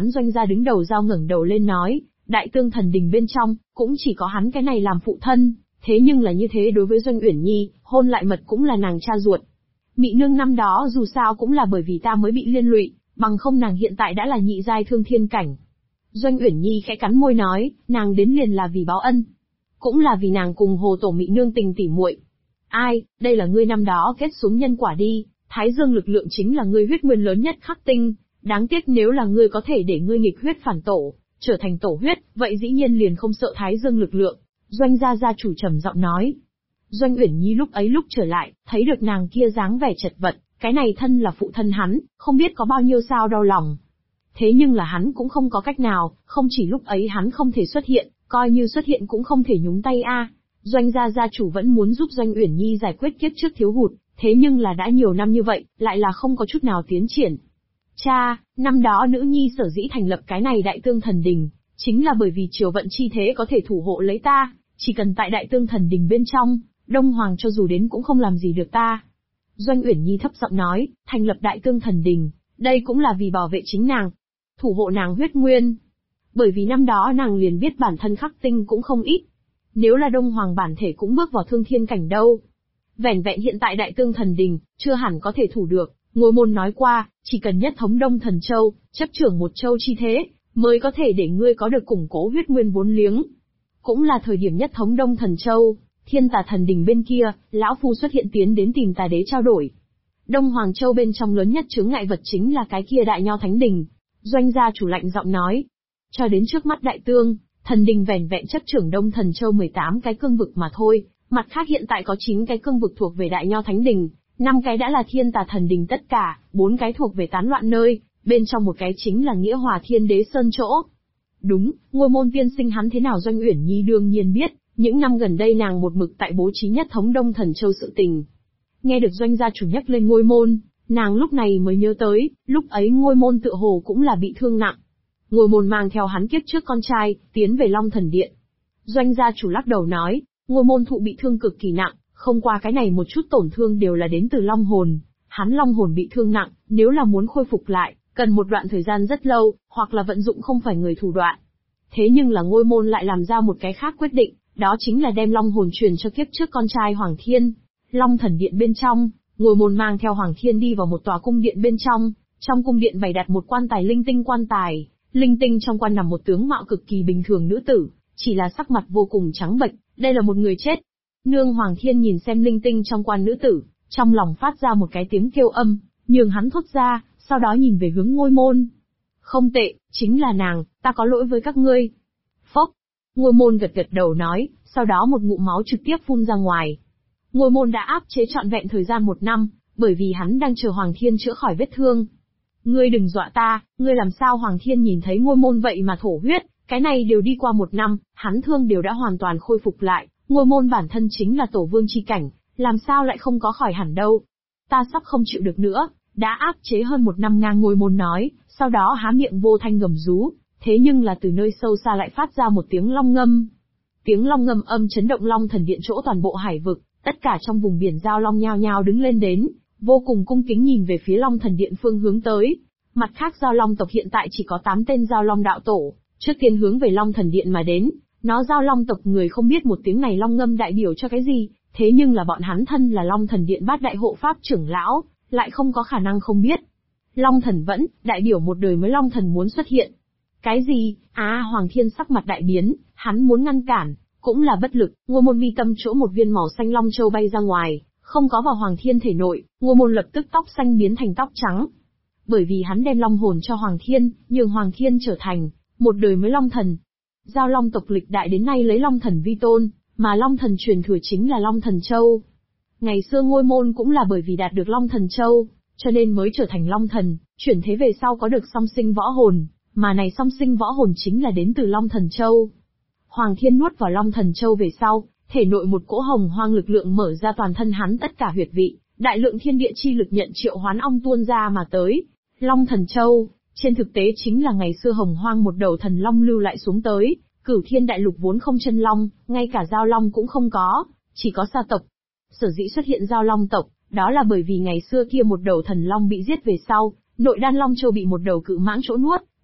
Doanh gia đứng đầu Giao ngẩng đầu lên nói, Đại Tương Thần Đình bên trong, cũng chỉ có hắn cái này làm phụ thân, thế nhưng là như thế đối với Doanh Uyển Nhi, hôn lại mật cũng là nàng cha ruột. Mị nương năm đó dù sao cũng là bởi vì ta mới bị liên lụy, bằng không nàng hiện tại đã là nhị giai thương thiên cảnh. Doanh Uyển Nhi khẽ cắn môi nói, nàng đến liền là vì báo ân, cũng là vì nàng cùng Hồ Tổ Mị nương tình tỉ muội. Ai, đây là ngươi năm đó kết xuống nhân quả đi, Thái Dương lực lượng chính là ngươi huyết nguyên lớn nhất khắc tinh, đáng tiếc nếu là ngươi có thể để ngươi nghịch huyết phản tổ, trở thành tổ huyết, vậy dĩ nhiên liền không sợ Thái Dương lực lượng. Doanh gia gia chủ trầm giọng nói. Doanh Uyển Nhi lúc ấy lúc trở lại, thấy được nàng kia dáng vẻ chật vật, cái này thân là phụ thân hắn, không biết có bao nhiêu sao đau lòng. Thế nhưng là hắn cũng không có cách nào, không chỉ lúc ấy hắn không thể xuất hiện, coi như xuất hiện cũng không thể nhúng tay a. Doanh gia gia chủ vẫn muốn giúp Doanh Uyển Nhi giải quyết kiếp trước thiếu hụt, thế nhưng là đã nhiều năm như vậy, lại là không có chút nào tiến triển. Cha, năm đó nữ nhi sở dĩ thành lập cái này Đại Tương Thần Đình, chính là bởi vì triều vận chi thế có thể thủ hộ lấy ta, chỉ cần tại Đại Tương Thần Đình bên trong, Đông Hoàng cho dù đến cũng không làm gì được ta. Doanh Uyển Nhi thấp giọng nói, thành lập Đại Tương Thần Đình, đây cũng là vì bảo vệ chính nàng, thủ hộ nàng huyết nguyên. Bởi vì năm đó nàng liền biết bản thân khắc tinh cũng không ít. Nếu là Đông Hoàng bản thể cũng bước vào thương thiên cảnh đâu. Vẻn vẹn hiện tại Đại Tương Thần Đình, chưa hẳn có thể thủ được. Ngôi môn nói qua, chỉ cần nhất thống Đông Thần Châu, chấp trưởng một châu chi thế, mới có thể để ngươi có được củng cố huyết nguyên vốn liếng. Cũng là thời điểm nhất thống Đông Thần Châu, Thiên Tà Thần Đình bên kia, lão phu xuất hiện tiến đến tìm Tà Đế trao đổi. Đông Hoàng Châu bên trong lớn nhất chướng ngại vật chính là cái kia Đại Nho Thánh Đình. Doanh gia chủ lạnh giọng nói. Cho đến trước mắt Đại Tương, Thần Đình vẻn vẹn chấp trưởng Đông Thần Châu 18 cái cương vực mà thôi, mặt khác hiện tại có 9 cái cương vực thuộc về Đại Nho Thánh Đình, 5 cái đã là Thiên Tà Thần Đình tất cả, 4 cái thuộc về tán loạn nơi, bên trong một cái chính là Nghĩa Hòa Thiên Đế Sơn chỗ. Đúng, ngôi môn tiên sinh hắn thế nào Doanh Uyển Nhi đương nhiên biết, những năm gần đây nàng một mực tại bố trí nhất thống Đông Thần Châu sự tình. Nghe được Doanh gia chủ nhắc lên ngôi môn, nàng lúc này mới nhớ tới, lúc ấy ngôi môn tựa hồ cũng là bị thương nặng. Ngôi môn mang theo hắn kiếp trước con trai, tiến về Long Thần Điện. Doanh gia chủ lắc đầu nói, ngôi môn thụ bị thương cực kỳ nặng, không qua cái này một chút tổn thương đều là đến từ long hồn. Hắn long hồn bị thương nặng, nếu là muốn khôi phục lại, cần một đoạn thời gian rất lâu, hoặc là vận dụng không phải người thủ đoạn. Thế nhưng là ngôi môn lại làm ra một cái khác quyết định, đó chính là đem long hồn truyền cho kiếp trước con trai Hoàng Thiên. Long Thần Điện bên trong, ngôi môn mang theo Hoàng Thiên đi vào một tòa cung điện bên trong cung điện bày đặt một quan tài linh tinh quan tài, linh tinh trong quan nằm một tướng mạo cực kỳ bình thường nữ tử, chỉ là sắc mặt vô cùng trắng bệch, đây là một người chết. Nương Hoàng Thiên nhìn xem linh tinh trong quan nữ tử, trong lòng phát ra một cái tiếng kêu âm, nhường hắn thốt ra, sau đó nhìn về hướng ngôi môn. Không tệ, chính là nàng, ta có lỗi với các ngươi. Phốc, ngôi môn gật gật đầu nói, sau đó một ngụm máu trực tiếp phun ra ngoài. Ngôi môn đã áp chế trọn vẹn thời gian 1 năm, bởi vì hắn đang chờ Hoàng Thiên chữa khỏi vết thương. Ngươi đừng dọa ta, ngươi làm sao Hoàng Thiên nhìn thấy ngôi môn vậy mà thổ huyết, cái này đều đi qua 1 năm, hắn thương đều đã hoàn toàn khôi phục lại, ngôi môn bản thân chính là tổ vương chi cảnh, làm sao lại không có khỏi hẳn đâu. Ta sắp không chịu được nữa, đã áp chế hơn 1 năm ngang ngôi môn nói, sau đó há miệng vô thanh gầm rú, thế nhưng là từ nơi sâu xa lại phát ra một tiếng long ngâm. Tiếng long ngâm âm chấn động Long Thần Điện chỗ toàn bộ hải vực, tất cả trong vùng biển giao long nhao nhao đứng lên đến, vô cùng cung kính nhìn về phía Long Thần Điện phương hướng tới. Mặt khác giao long tộc hiện tại chỉ có 8 tên giao long đạo tổ, trước tiên hướng về Long Thần Điện mà đến, nó giao long tộc người không biết một tiếng này long ngâm đại biểu cho cái gì, thế nhưng là bọn hắn thân là Long Thần Điện bát đại hộ pháp trưởng lão, lại không có khả năng không biết. Long Thần vẫn, đại biểu một đời mới Long Thần muốn xuất hiện. Cái gì? Hoàng Thiên sắc mặt đại biến, hắn muốn ngăn cản, cũng là bất lực, ngôi môn mi tâm chỗ một viên màu xanh long châu bay ra ngoài, không có vào Hoàng Thiên thể nội, ngôi môn lập tức tóc xanh biến thành tóc trắng. Bởi vì hắn đem long hồn cho Hoàng Thiên, nhường Hoàng Thiên trở thành một đời mới Long Thần. Giao long tộc lịch đại đến nay lấy Long Thần vi tôn, mà Long Thần truyền thừa chính là Long Thần Châu. Ngày xưa ngôi môn cũng là bởi vì đạt được Long Thần Châu, cho nên mới trở thành Long Thần, chuyển thế về sau có được song sinh võ hồn, mà này song sinh võ hồn chính là đến từ Long Thần Châu. Hoàng Thiên nuốt vào Long Thần Châu về sau, thể nội một cỗ hồng hoang lực lượng mở ra toàn thân hắn tất cả huyệt vị, đại lượng thiên địa chi lực nhận triệu hoán ong tuôn ra mà tới. Long Thần Châu, trên thực tế chính là ngày xưa hồng hoang một đầu thần long lưu lại xuống tới, Cửu Thiên Đại Lục vốn không chân long, ngay cả giao long cũng không có, chỉ có sa tộc. Sở dĩ xuất hiện giao long tộc, đó là bởi vì ngày xưa kia một đầu thần long bị giết về sau, nội đan Long Châu bị một đầu cự mãng chỗ nuốt,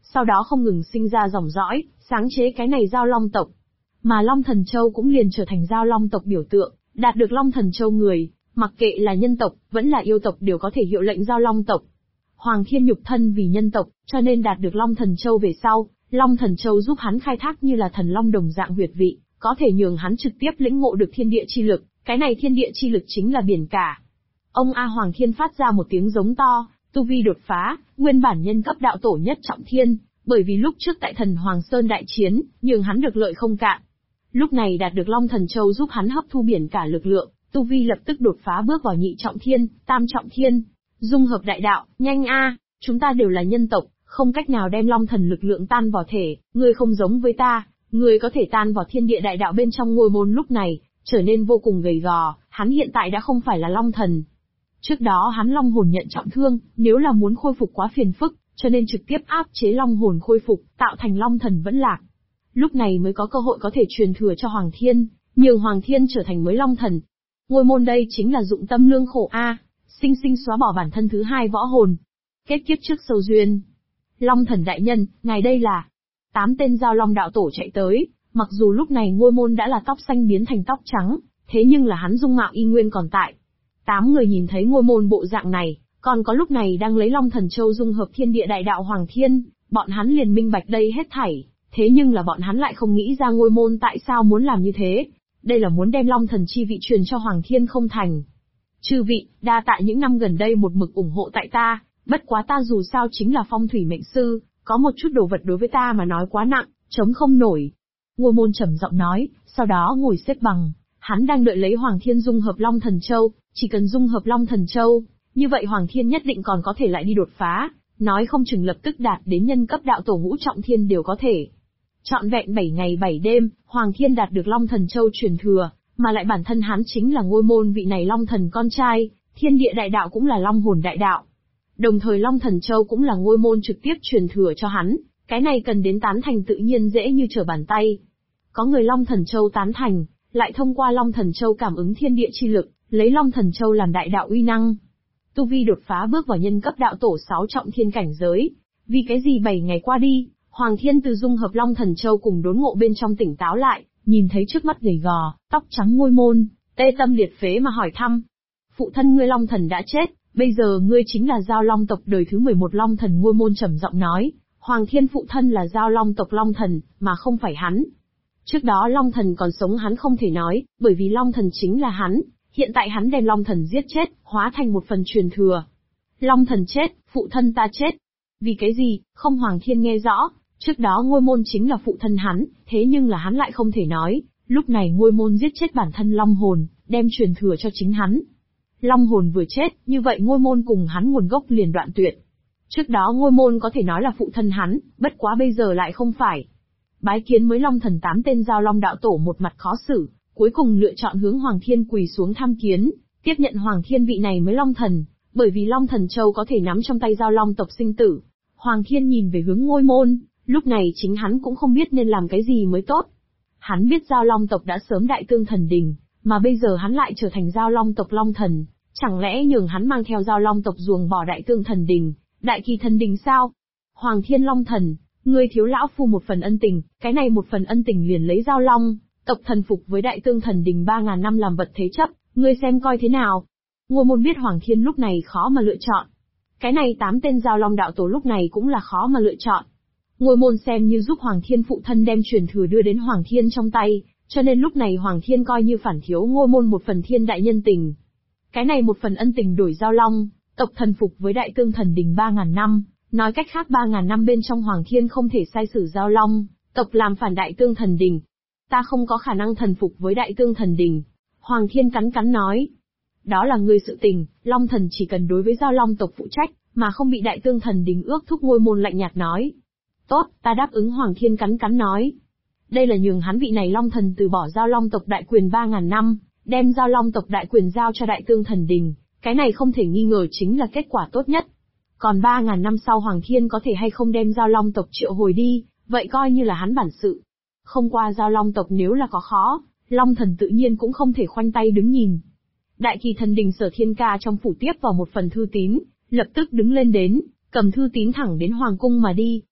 sau đó không ngừng sinh ra dòng dõi, sáng chế cái này Giao Long tộc. Mà Long Thần Châu cũng liền trở thành Giao Long tộc biểu tượng, đạt được Long Thần Châu người, mặc kệ là nhân tộc, vẫn là yêu tộc đều có thể hiệu lệnh Giao Long tộc. Hoàng Thiên nhục thân vì nhân tộc, cho nên đạt được Long Thần Châu về sau, Long Thần Châu giúp hắn khai thác như là thần long đồng dạng huyệt vị, có thể nhường hắn trực tiếp lĩnh ngộ được thiên địa chi lực, cái này thiên địa chi lực chính là biển cả. Ông A Hoàng Thiên phát ra một tiếng giống to, tu vi đột phá, nguyên bản nhân cấp đạo tổ nhất trọng thiên, bởi vì lúc trước tại Thần Hoàng Sơn đại chiến, nhường hắn được lợi không cạn. Lúc này đạt được Long Thần Châu giúp hắn hấp thu biển cả lực lượng, tu vi lập tức đột phá bước vào nhị trọng thiên, tam trọng thiên, dung hợp đại đạo, nhanh a, chúng ta đều là nhân tộc, không cách nào đem Long Thần lực lượng tan vào thể, ngươi không giống với ta, ngươi có thể tan vào thiên địa đại đạo bên trong ngôi môn lúc này, trở nên vô cùng gầy gò, hắn hiện tại đã không phải là Long Thần. Trước đó hắn Long hồn nhận trọng thương, nếu là muốn khôi phục quá phiền phức, cho nên trực tiếp áp chế Long hồn khôi phục, tạo thành Long Thần vẫn lạc. Lúc này mới có cơ hội có thể truyền thừa cho Hoàng Thiên, nhường Hoàng Thiên trở thành mới Long Thần. Ngôi môn đây chính là dụng tâm lương khổ a, sinh sinh xóa bỏ bản thân thứ hai võ hồn. Kết kiếp trước sâu duyên. Long Thần đại nhân, ngài đây là 8 tên Giao Long đạo tổ chạy tới, mặc dù lúc này ngôi môn đã là tóc xanh biến thành tóc trắng, thế nhưng là hắn dung mạo y nguyên còn tại. 8 người nhìn thấy ngôi môn bộ dạng này, còn có lúc này đang lấy Long Thần Châu dung hợp thiên địa đại đạo Hoàng Thiên, bọn hắn liền minh bạch đây hết thảy, thế nhưng là bọn hắn lại không nghĩ ra ngôi môn tại sao muốn làm như thế, đây là muốn đem Long Thần chi vị truyền cho Hoàng Thiên không thành. Chư vị, đa tạ những năm gần đây một mực ủng hộ tại ta, bất quá ta dù sao chính là phong thủy mệnh sư, có một chút đồ vật đối với ta mà nói quá nặng, chống không nổi. Ngôi môn trầm giọng nói, sau đó ngồi xếp bằng, hắn đang đợi lấy Hoàng Thiên dung hợp Long Thần Châu, chỉ cần dung hợp Long Thần Châu, như vậy Hoàng Thiên nhất định còn có thể lại đi đột phá, nói không chừng lập tức đạt đến nhân cấp đạo tổ ngũ trọng thiên đều có thể. Trọn vẹn 7 ngày 7 đêm, Hoàng Thiên đạt được Long Thần Châu truyền thừa, mà lại bản thân hắn chính là ngôi môn vị này Long Thần con trai, thiên địa đại đạo cũng là Long hồn đại đạo. Đồng thời Long Thần Châu cũng là ngôi môn trực tiếp truyền thừa cho hắn, cái này cần đến tán thành tự nhiên dễ như trở bàn tay. Có người Long Thần Châu tán thành, lại thông qua Long Thần Châu cảm ứng thiên địa chi lực, lấy Long Thần Châu làm đại đạo uy năng. Tu vi đột phá bước vào nhân cấp đạo tổ 6 trọng thiên cảnh giới. Vì cái gì 7 ngày qua đi, Hoàng Thiên từ dung hợp Long Thần Châu cùng đốn ngộ bên trong tỉnh táo lại, nhìn thấy trước mắt gầy gò, tóc trắng ngôi môn, tê tâm liệt phế mà hỏi thăm. Phụ thân ngươi Long Thần đã chết, bây giờ ngươi chính là Giao Long tộc đời thứ 11 Long Thần ngôi môn trầm giọng nói, Hoàng Thiên phụ thân là Giao Long tộc Long Thần, mà không phải hắn. Trước đó Long Thần còn sống hắn không thể nói, bởi vì Long Thần chính là hắn, hiện tại hắn đem Long Thần giết chết, hóa thành một phần truyền thừa. Long Thần chết, phụ thân ta chết. Vì cái gì, không Hoàng Thiên nghe rõ, trước đó ngôi môn chính là phụ thân hắn, thế nhưng là hắn lại không thể nói, lúc này ngôi môn giết chết bản thân Long hồn, đem truyền thừa cho chính hắn. Long hồn vừa chết, như vậy ngôi môn cùng hắn nguồn gốc liền đoạn tuyệt. Trước đó ngôi môn có thể nói là phụ thân hắn, bất quá bây giờ lại không phải. Bái kiến mới Long Thần 8 tên Giao Long đạo tổ một mặt khó xử, cuối cùng lựa chọn hướng Hoàng Thiên quỳ xuống tham kiến, tiếp nhận Hoàng Thiên vị này mới Long Thần, bởi vì Long Thần Châu có thể nắm trong tay Giao Long tộc sinh tử. Hoàng Thiên nhìn về hướng ngôi môn, lúc này chính hắn cũng không biết nên làm cái gì mới tốt. Hắn biết Giao Long tộc đã sớm đại tương thần đình, mà bây giờ hắn lại trở thành Giao Long tộc Long Thần, chẳng lẽ nhường hắn mang theo Giao Long tộc ruồng bỏ đại tương thần đình, đại kỳ thần đình sao? Hoàng Thiên Long Thần, ngươi thiếu lão phu một phần ân tình, cái này một phần ân tình liền lấy Giao Long tộc thần phục với đại tương thần đình 3.000 năm làm vật thế chấp, ngươi xem coi thế nào. Ngôi môn biết Hoàng Thiên lúc này khó mà lựa chọn. Cái này 8 tên Giao Long đạo tổ lúc này cũng là khó mà lựa chọn. Ngôi môn xem như giúp Hoàng Thiên phụ thân đem truyền thừa đưa đến Hoàng Thiên trong tay, cho nên lúc này Hoàng Thiên coi như phản thiếu ngôi môn một phần thiên đại nhân tình. Cái này một phần ân tình đổi Giao Long tộc thần phục với đại tương thần đình 3.000 năm, nói cách khác 3.000 năm bên trong Hoàng Thiên không thể sai sử Giao Long tộc làm phản đại tương thần đình. Ta không có khả năng thần phục với đại tương thần đình. Hoàng Thiên cắn cắn nói. Đó là ngươi sự tình, Long Thần chỉ cần đối với Giao Long tộc phụ trách, mà không bị đại tương thần đình ước thúc. Ngôi môn lạnh nhạt nói. Tốt, ta đáp ứng. Hoàng Thiên cắn cắn nói. Đây là nhường hắn vị này Long Thần từ bỏ Giao Long tộc đại quyền 3.000 năm, đem Giao Long tộc đại quyền giao cho đại tương thần đình, cái này không thể nghi ngờ chính là kết quả tốt nhất. Còn 3.000 năm sau Hoàng Thiên có thể hay không đem Giao Long tộc triệu hồi đi, vậy coi như là hắn bản sự. Không qua Giao Long tộc nếu là có khó, Long Thần tự nhiên cũng không thể khoanh tay đứng nhìn. Đại kỳ thần đình Sở Thiên Ca trong phủ tiếp vào một phần thư tín, lập tức đứng lên đến, cầm thư tín thẳng đến Hoàng cung mà đi.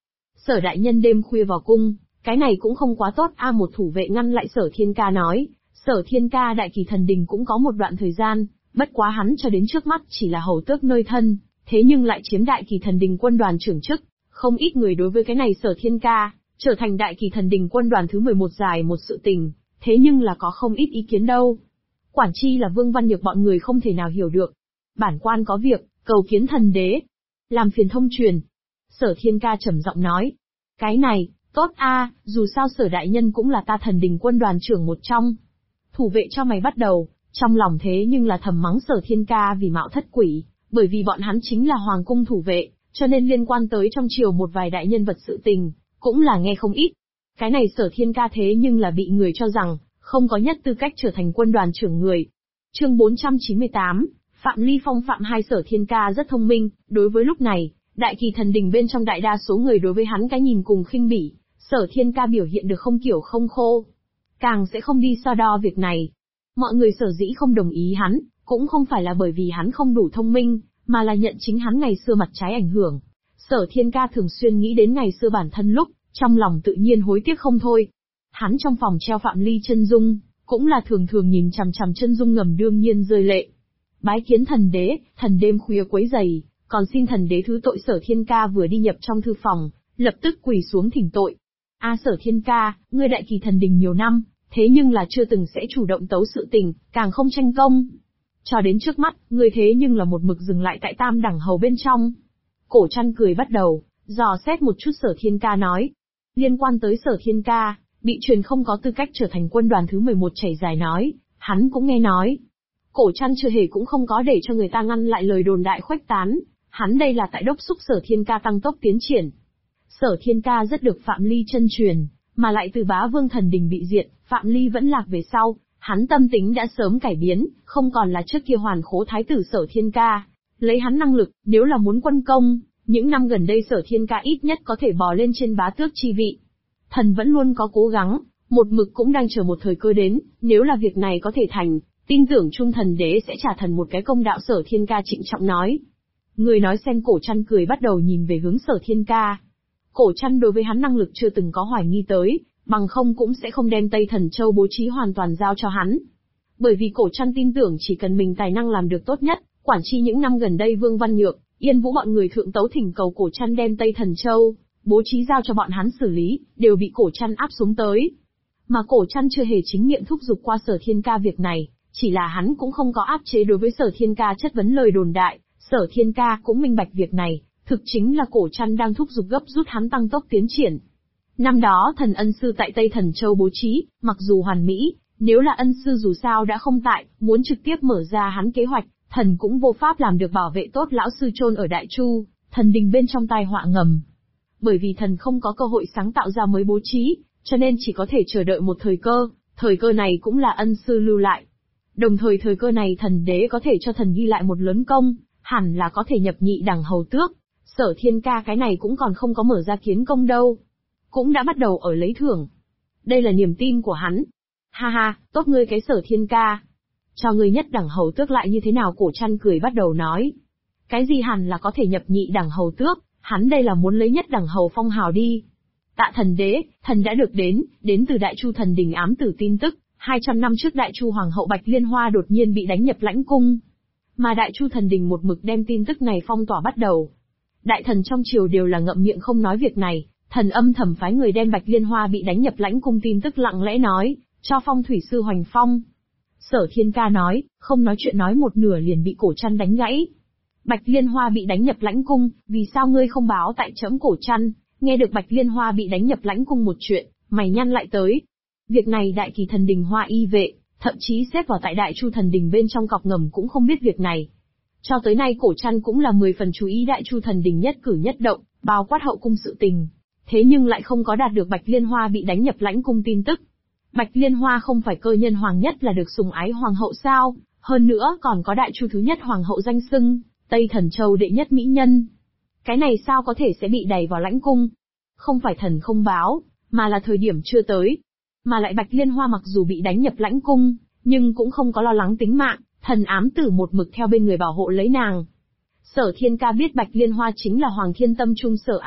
Sở đại nhân đêm khuya vào cung, cái này cũng không quá tốt a. Một thủ vệ ngăn lại Sở Thiên Ca nói, Sở Thiên Ca Đại Kỳ Thần Đình cũng có một đoạn thời gian, bất quá hắn cho đến trước mắt chỉ là hầu tước nơi thân, thế nhưng lại chiếm Đại Kỳ Thần Đình quân đoàn trưởng chức, không ít người đối với cái này Sở Thiên Ca, trở thành Đại Kỳ Thần Đình quân đoàn thứ 11 dài một sự tình, thế nhưng là có không ít ý kiến đâu. Quản chi là Vương Văn Nhược bọn người không thể nào hiểu được. Bản quan có việc, cầu kiến thần đế. Làm phiền thông truyền. Sở Thiên Ca trầm giọng nói. Cái này, tốt a, dù sao Sở đại nhân cũng là ta thần đình quân đoàn trưởng một trong. Thủ vệ cho mày bắt đầu, trong lòng thế nhưng là thầm mắng Sở Thiên Ca vì mạo thất quỷ, bởi vì bọn hắn chính là hoàng cung thủ vệ, cho nên liên quan tới trong triều một vài đại nhân vật sự tình, cũng là nghe không ít. Cái này Sở Thiên Ca thế nhưng là bị người cho rằng, không có nhất tư cách trở thành quân đoàn trưởng người. Chương 498, Phạm Ly Phong Phạm hai. Sở Thiên Ca rất thông minh, đối với lúc này, Đại Kỳ Thần Đình bên trong đại đa số người đối với hắn cái nhìn cùng khinh bỉ, Sở Thiên Ca biểu hiện được không kiểu không khô, càng sẽ không đi so đo việc này. Mọi người sở dĩ không đồng ý hắn, cũng không phải là bởi vì hắn không đủ thông minh, mà là nhận chính hắn ngày xưa mặt trái ảnh hưởng. Sở Thiên Ca thường xuyên nghĩ đến ngày xưa bản thân lúc, trong lòng tự nhiên hối tiếc không thôi. Hắn trong phòng treo Phạm Ly chân dung, cũng là thường thường nhìn chằm chằm chân dung ngầm đương nhiên rơi lệ. Bái kiến thần đế, thần đêm khuya quấy giày, còn xin thần đế thứ tội. Sở Thiên Ca vừa đi nhập trong thư phòng, lập tức quỳ xuống thỉnh tội. Sở Thiên Ca, ngươi Đại Kỳ Thần Đình nhiều năm, thế nhưng là chưa từng sẽ chủ động tấu sự tình, càng không tranh công. Cho đến trước mắt, ngươi thế nhưng là một mực dừng lại tại tam đẳng hầu bên trong. Cổ Trăn cười bắt đầu, dò xét một chút Sở Thiên Ca nói. Liên quan tới Sở Thiên Ca, bị truyền không có tư cách trở thành quân đoàn thứ 11 chảy dài nói, hắn cũng nghe nói. Cổ Trăn chưa hề cũng không có để cho người ta ngăn lại lời đồn đại khuếch tán, hắn đây là tại đốc xúc Sở Thiên Ca tăng tốc tiến triển. Sở Thiên Ca rất được Phạm Ly chân truyền, mà lại từ Bá Vương Thần Đình bị diệt, Phạm Ly vẫn lạc về sau, hắn tâm tính đã sớm cải biến, không còn là trước kia hoàn khố thái tử Sở Thiên Ca. Lấy hắn năng lực, nếu là muốn quân công, những năm gần đây Sở Thiên Ca ít nhất có thể bò lên trên bá tước chi vị. Thần vẫn luôn có cố gắng, một mực cũng đang chờ một thời cơ đến, nếu là việc này có thể thành, tin tưởng Trung Thần Đế sẽ trả thần một cái công đạo. Sở Thiên Ca trịnh trọng nói. Người nói xem. Cổ Trăn cười bắt đầu nhìn về hướng Sở Thiên Ca. Cổ Trăn đối với hắn năng lực chưa từng có hoài nghi tới, bằng không cũng sẽ không đem Tây Thần Châu bố trí hoàn toàn giao cho hắn. Bởi vì Cổ Trăn tin tưởng chỉ cần mình tài năng làm được tốt nhất, quản chi những năm gần đây Vương Văn Nhược, Yên Vũ bọn người thượng tấu thỉnh cầu Cổ Trăn đem Tây Thần Châu bố trí giao cho bọn hắn xử lý, đều bị Cổ Trăn áp xuống tới. Mà Cổ Trăn chưa hề chính miệng thúc giục qua Sở Thiên Ca việc này, chỉ là hắn cũng không có áp chế đối với Sở Thiên Ca chất vấn lời đồn đại, Sở Thiên Ca cũng minh bạch việc này, thực chính là Cổ Trăn đang thúc giục gấp rút hắn tăng tốc tiến triển. Năm đó thần ân sư tại Tây Thần Châu bố trí, mặc dù hoàn mỹ, nếu là ân sư dù sao đã không tại, muốn trực tiếp mở ra hắn kế hoạch, thần cũng vô pháp làm được bảo vệ tốt lão sư chôn ở Đại Chu, thần đình bên trong tai họa ngầm. Bởi vì thần không có cơ hội sáng tạo ra mới bố trí, cho nên chỉ có thể chờ đợi một thời cơ này cũng là ân sư lưu lại. Đồng thời thời cơ này thần đế có thể cho thần ghi lại một lớn công, hẳn là có thể nhập nhị đẳng hầu tước. Sở Thiên Ca cái này cũng còn không có mở ra kiến công đâu, cũng đã bắt đầu ở lấy thưởng. Đây là niềm tin của hắn. Ha ha, tốt ngươi cái Sở Thiên Ca. Cho ngươi nhất đẳng hầu tước lại như thế nào? Cổ Trăn cười bắt đầu nói. Cái gì hẳn là có thể nhập nhị đẳng hầu tước, hắn đây là muốn lấy nhất đẳng hầu phong hào đi. Tạ thần đế, thần đã được đến từ Đại Chu Thần Đình ám tử tin tức, 200 năm trước Đại Chu Hoàng hậu Bạch Liên Hoa đột nhiên bị đánh nhập lãnh cung. Mà Đại Chu Thần Đình một mực đem tin tức này phong tỏa bắt đầu. Đại thần trong triều đều là ngậm miệng không nói việc này, thần âm thầm phái người đem Bạch Liên Hoa bị đánh nhập lãnh cung tin tức lặng lẽ nói, cho Phong thủy sư Hoành Phong. Sở Thiên Ca nói, không nói chuyện nói một nửa liền bị Cổ Trăn đánh gãy. Bạch Liên Hoa bị đánh nhập lãnh cung, vì sao ngươi không báo tại trẫm? Cổ Trăn, nghe được Bạch Liên Hoa bị đánh nhập lãnh cung một chuyện, mày nhăn lại tới. Việc này Đại Kỳ Thần Đình Hoa y vệ, thậm chí xếp vào tại Đại Chu Thần Đình bên trong cọc ngầm cũng không biết việc này. Cho tới nay Cổ Trăn cũng là 10 phần chú ý Đại Chu Thần Đình nhất cử nhất động, bao quát hậu cung sự tình. Thế nhưng lại không có đạt được Bạch Liên Hoa bị đánh nhập lãnh cung tin tức. Bạch Liên Hoa không phải cơ nhân hoàng nhất là được sủng ái hoàng hậu sao, hơn nữa còn có Đại Chu thứ nhất hoàng hậu danh xưng, Tây Thần Châu đệ nhất mỹ nhân. Cái này sao có thể sẽ bị đẩy vào lãnh cung? Không phải thần không báo, mà là thời điểm chưa tới. Mà lại Bạch Liên Hoa mặc dù bị đánh nhập lãnh cung, nhưng cũng không có lo lắng tính mạng, thần ám tử một mực theo bên người bảo hộ lấy nàng. Sở Thiên Ca biết Bạch Liên Hoa chính là Hoàng Thiên Tâm Trung sở ái,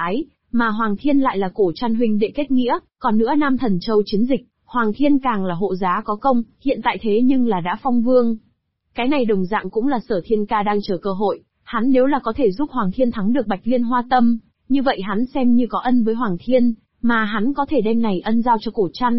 Mà Hoàng Thiên lại là Cổ Trăn huynh đệ kết nghĩa, còn nữa Nam Thần Châu chiến dịch, Hoàng Thiên càng là hộ giá có công, hiện tại thế nhưng là đã phong vương. Cái này đồng dạng cũng là Sở Thiên Ca đang chờ cơ hội, hắn nếu là có thể giúp Hoàng Thiên thắng được Bạch Liên Hoa Tâm, như vậy hắn xem như có ân với Hoàng Thiên, mà hắn có thể đem này ân giao cho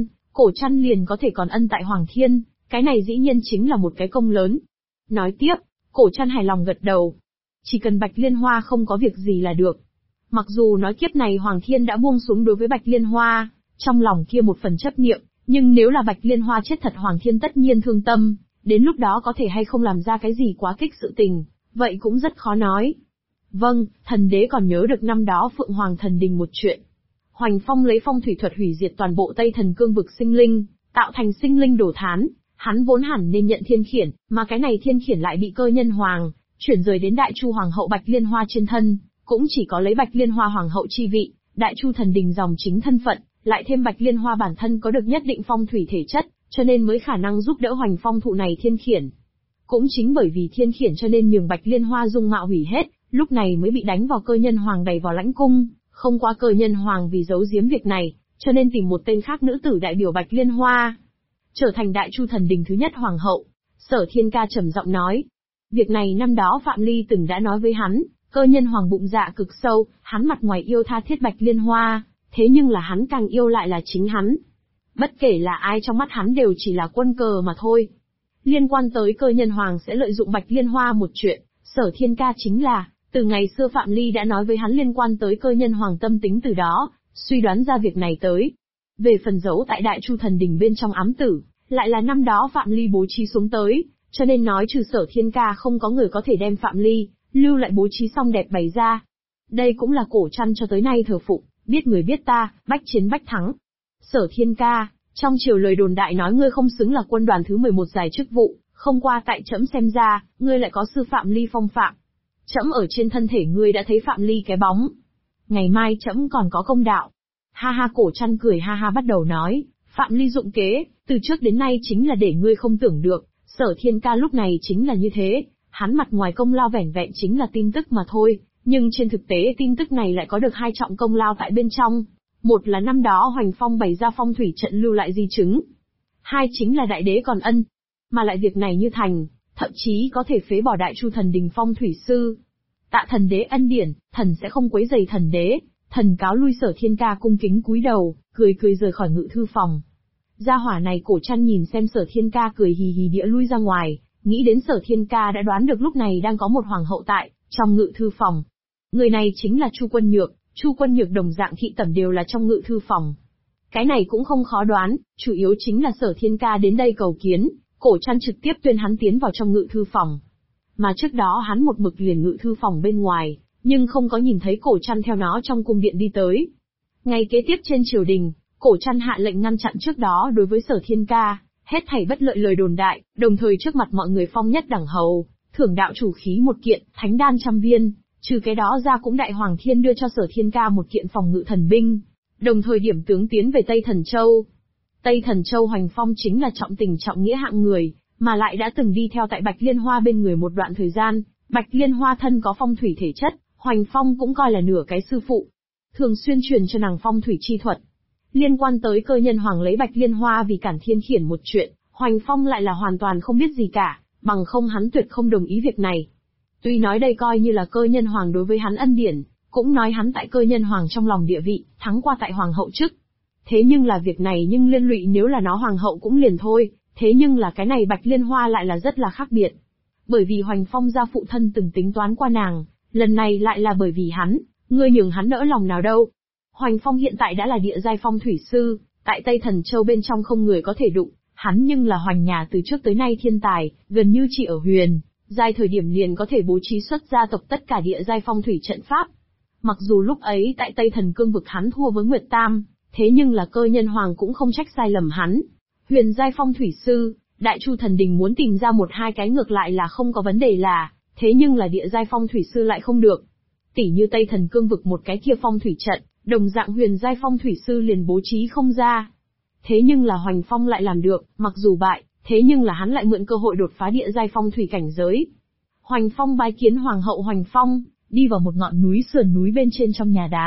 Cổ Trăn liền có thể còn ân tại Hoàng Thiên, cái này dĩ nhiên chính là một cái công lớn. Nói tiếp, Cổ Trăn hài lòng gật đầu. Chỉ cần Bạch Liên Hoa không có việc gì là được. Mặc dù nói kiếp này Hoàng Thiên đã buông xuống đối với Bạch Liên Hoa, trong lòng kia một phần chấp niệm, nhưng nếu là Bạch Liên Hoa chết thật Hoàng Thiên tất nhiên thương tâm, đến lúc đó có thể hay không làm ra cái gì quá kích sự tình, vậy cũng rất khó nói. Vâng, thần đế còn nhớ được năm đó Phượng Hoàng Thần Đình một chuyện. Hoành Phong lấy phong thủy thuật hủy diệt toàn bộ Tây Thần Cương vực sinh linh, tạo thành sinh linh đổ thán, hắn vốn hẳn nên nhận thiên khiển, mà cái này thiên khiển lại bị Cơ Nhân Hoàng chuyển rời đến Đại Chu Hoàng hậu Bạch Liên Hoa trên thân, cũng chỉ có lấy Bạch Liên Hoa Hoàng hậu chi vị, Đại Chu Thần Đình dòng chính thân phận, lại thêm Bạch Liên Hoa bản thân có được nhất định phong thủy thể chất, cho nên mới khả năng giúp đỡ Hoành Phong thụ này thiên khiển. Cũng chính bởi vì thiên khiển cho nên nhường Bạch Liên Hoa dung mạo hủy hết, lúc này mới bị đánh vào Cơ Nhân Hoàng đày vào lãnh cung, không qua Cơ Nhân Hoàng vì giấu giếm việc này, cho nên tìm một tên khác nữ tử đại biểu Bạch Liên Hoa, trở thành Đại Chu Thần Đình thứ nhất hoàng hậu. Sở Thiên Ca trầm giọng nói, việc này năm đó Phạm Ly từng đã nói với hắn, Cơ Nhân Hoàng bụng dạ cực sâu, hắn mặt ngoài yêu tha thiết Bạch Liên Hoa, thế nhưng là hắn càng yêu lại là chính hắn. Bất kể là ai trong mắt hắn đều chỉ là quân cờ mà thôi. Liên quan tới Cơ Nhân Hoàng sẽ lợi dụng Bạch Liên Hoa một chuyện, Sở Thiên Ca chính là, từ ngày xưa Phạm Ly đã nói với hắn liên quan tới Cơ Nhân Hoàng tâm tính từ đó, suy đoán ra việc này tới. Về phần giấu tại Đại Chu Thần Đình bên trong ám tử, lại là năm đó Phạm Ly bố trí xuống tới, cho nên nói trừ Sở Thiên Ca không có người có thể đem Phạm Ly, lưu lại bố trí xong đẹp bày ra. Đây cũng là Cổ Trăn cho tới nay thờ phụng, biết người biết ta, bách chiến bách thắng. Sở Thiên Ca, trong chiều lời đồn đại nói ngươi không xứng là quân đoàn thứ 11 giải chức vụ, không qua tại trẫm xem ra, ngươi lại có sư Phạm Ly phong phạm. Trẫm ở trên thân thể ngươi đã thấy Phạm Ly cái bóng. Ngày mai trẫm còn có công đạo. Ha ha, Cổ Trăn cười ha ha bắt đầu nói, Phạm Ly dụng kế, từ trước đến nay chính là để ngươi không tưởng được, Sở Thiên Ca lúc này chính là như thế, hắn mặt ngoài công lao vẻn vẹn chính là tin tức mà thôi, nhưng trên thực tế tin tức này lại có được hai trọng công lao tại bên trong. Một là năm đó Hoành Phong bày ra phong thủy trận lưu lại di chứng. Hai chính là đại đế còn ân. Mà lại việc này như thành, thậm chí có thể phế bỏ Đại Chu Thần Đình phong thủy sư. Tạ thần đế ân điển, thần sẽ không quấy rầy thần đế. Thần cáo lui. Sở Thiên Ca cung kính cúi đầu, cười cười rời khỏi ngự thư phòng. Gia hỏa này Cổ Trăn nhìn xem Sở Thiên Ca cười hì hì địa lui ra ngoài, nghĩ đến Sở Thiên Ca đã đoán được lúc này đang có một hoàng hậu tại, trong ngự thư phòng. Người này chính là Chu Quân Nhược. Chu Quân Nhược đồng dạng thị tẩm đều là trong ngự thư phòng. Cái này cũng không khó đoán, chủ yếu chính là Sở Thiên Ca đến đây cầu kiến, Cổ Trăn trực tiếp tuyên hắn tiến vào trong ngự thư phòng. Mà trước đó hắn một mực liền ngự thư phòng bên ngoài, nhưng không có nhìn thấy Cổ Trăn theo nó trong cung điện đi tới. Ngày kế tiếp trên triều đình, Cổ Trăn hạ lệnh ngăn chặn trước đó đối với Sở Thiên Ca, hết thảy bất lợi lời đồn đại, đồng thời trước mặt mọi người phong nhất đẳng hầu, thưởng đạo chủ khí một kiện, thánh đan 100 viên. Trừ cái đó ra cũng Đại Hoàng Thiên đưa cho Sở Thiên Ca một kiện phòng ngự thần binh, đồng thời điểm tướng tiến về Tây Thần Châu. Tây Thần Châu Hoành Phong chính là trọng tình trọng nghĩa hạng người, mà lại đã từng đi theo tại Bạch Liên Hoa bên người một đoạn thời gian, Bạch Liên Hoa thân có phong thủy thể chất, Hoành Phong cũng coi là nửa cái sư phụ, thường xuyên truyền cho nàng phong thủy chi thuật. Liên quan tới Cơ Nhân Hoàng lấy Bạch Liên Hoa vì cản thiên khiển một chuyện, Hoành Phong lại là hoàn toàn không biết gì cả, bằng không hắn tuyệt không đồng ý việc này. Tuy nói đây coi như là Cơ Nhân Hoàng đối với hắn ân điển, cũng nói hắn tại Cơ Nhân Hoàng trong lòng địa vị, thắng qua tại Hoàng hậu chức. Thế nhưng là việc này nhưng liên lụy nếu là nó Hoàng hậu cũng liền thôi, thế nhưng là cái này Bạch Liên Hoa lại là rất là khác biệt. Bởi vì Hoành Phong gia phụ thân từng tính toán qua nàng, lần này lại là bởi vì hắn, ngươi nhường hắn đỡ lòng nào đâu. Hoành Phong hiện tại đã là địa giai phong thủy sư, tại Tây Thần Châu bên trong không người có thể đụng, hắn nhưng là Hoành nhà từ trước tới nay thiên tài, gần như chỉ ở Huyền giai thời điểm liền có thể bố trí xuất gia tộc tất cả địa giai phong thủy trận pháp. Mặc dù lúc ấy tại Tây Thần Cương vực hắn thua với Nguyệt Tam, thế nhưng là Cơ Nhân Hoàng cũng không trách sai lầm hắn. Huyền giai phong thủy sư, Đại Chu Thần Đình muốn tìm ra một hai cái ngược lại là không có vấn đề là, thế nhưng là địa giai phong thủy sư lại không được. Tỉ như Tây Thần Cương vực một cái kia phong thủy trận, đồng dạng huyền giai phong thủy sư liền bố trí không ra. Thế nhưng là Hoành Phong lại làm được, mặc dù bại, thế nhưng là hắn lại mượn cơ hội đột phá địa giai phong thủy cảnh giới. Hoành Phong bái kiến Hoàng hậu Hoành Phong, đi vào một ngọn núi sườn núi bên trên trong nhà đá,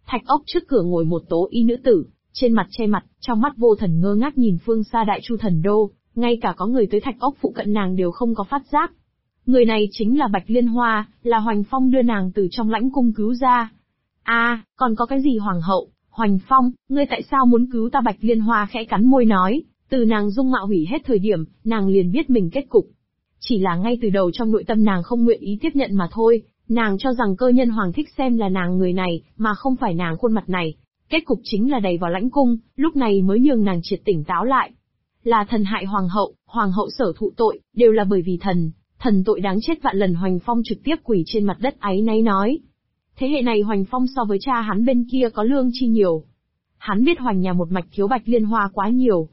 Thạch ốc trước cửa ngồi một tố y nữ tử, trên mặt che mặt, trong mắt vô thần ngơ ngác nhìn phương xa Đại Chu thần đô, ngay cả có người tới thạch ốc phụ cận nàng đều không có phát giác. Người này chính là Bạch Liên Hoa, là Hoành Phong đưa nàng từ trong lãnh cung cứu ra. Còn có cái gì hoàng hậu, Hoành Phong, ngươi tại sao muốn cứu ta? Bạch Liên Hoa khẽ cắn môi nói, từ nàng dung mạo hủy hết thời điểm, nàng liền biết mình kết cục. Chỉ là ngay từ đầu trong nội tâm nàng không nguyện ý tiếp nhận mà thôi, nàng cho rằng Cơ Nhân Hoàng thích xem là nàng người này, mà không phải nàng khuôn mặt này. Kết cục chính là đẩy vào lãnh cung, lúc này mới nhường nàng triệt tỉnh táo lại. Là thần hại hoàng hậu sở thụ tội, đều là bởi vì thần tội đáng chết vạn lần. Hoành Phong trực tiếp quỳ trên mặt đất áy náy nói. Thế hệ này Hoành Phong so với cha hắn bên kia có lương chi nhiều. Hắn biết Hoành nhà một mạch thiếu Bạch Liên Hoa quá nhiều.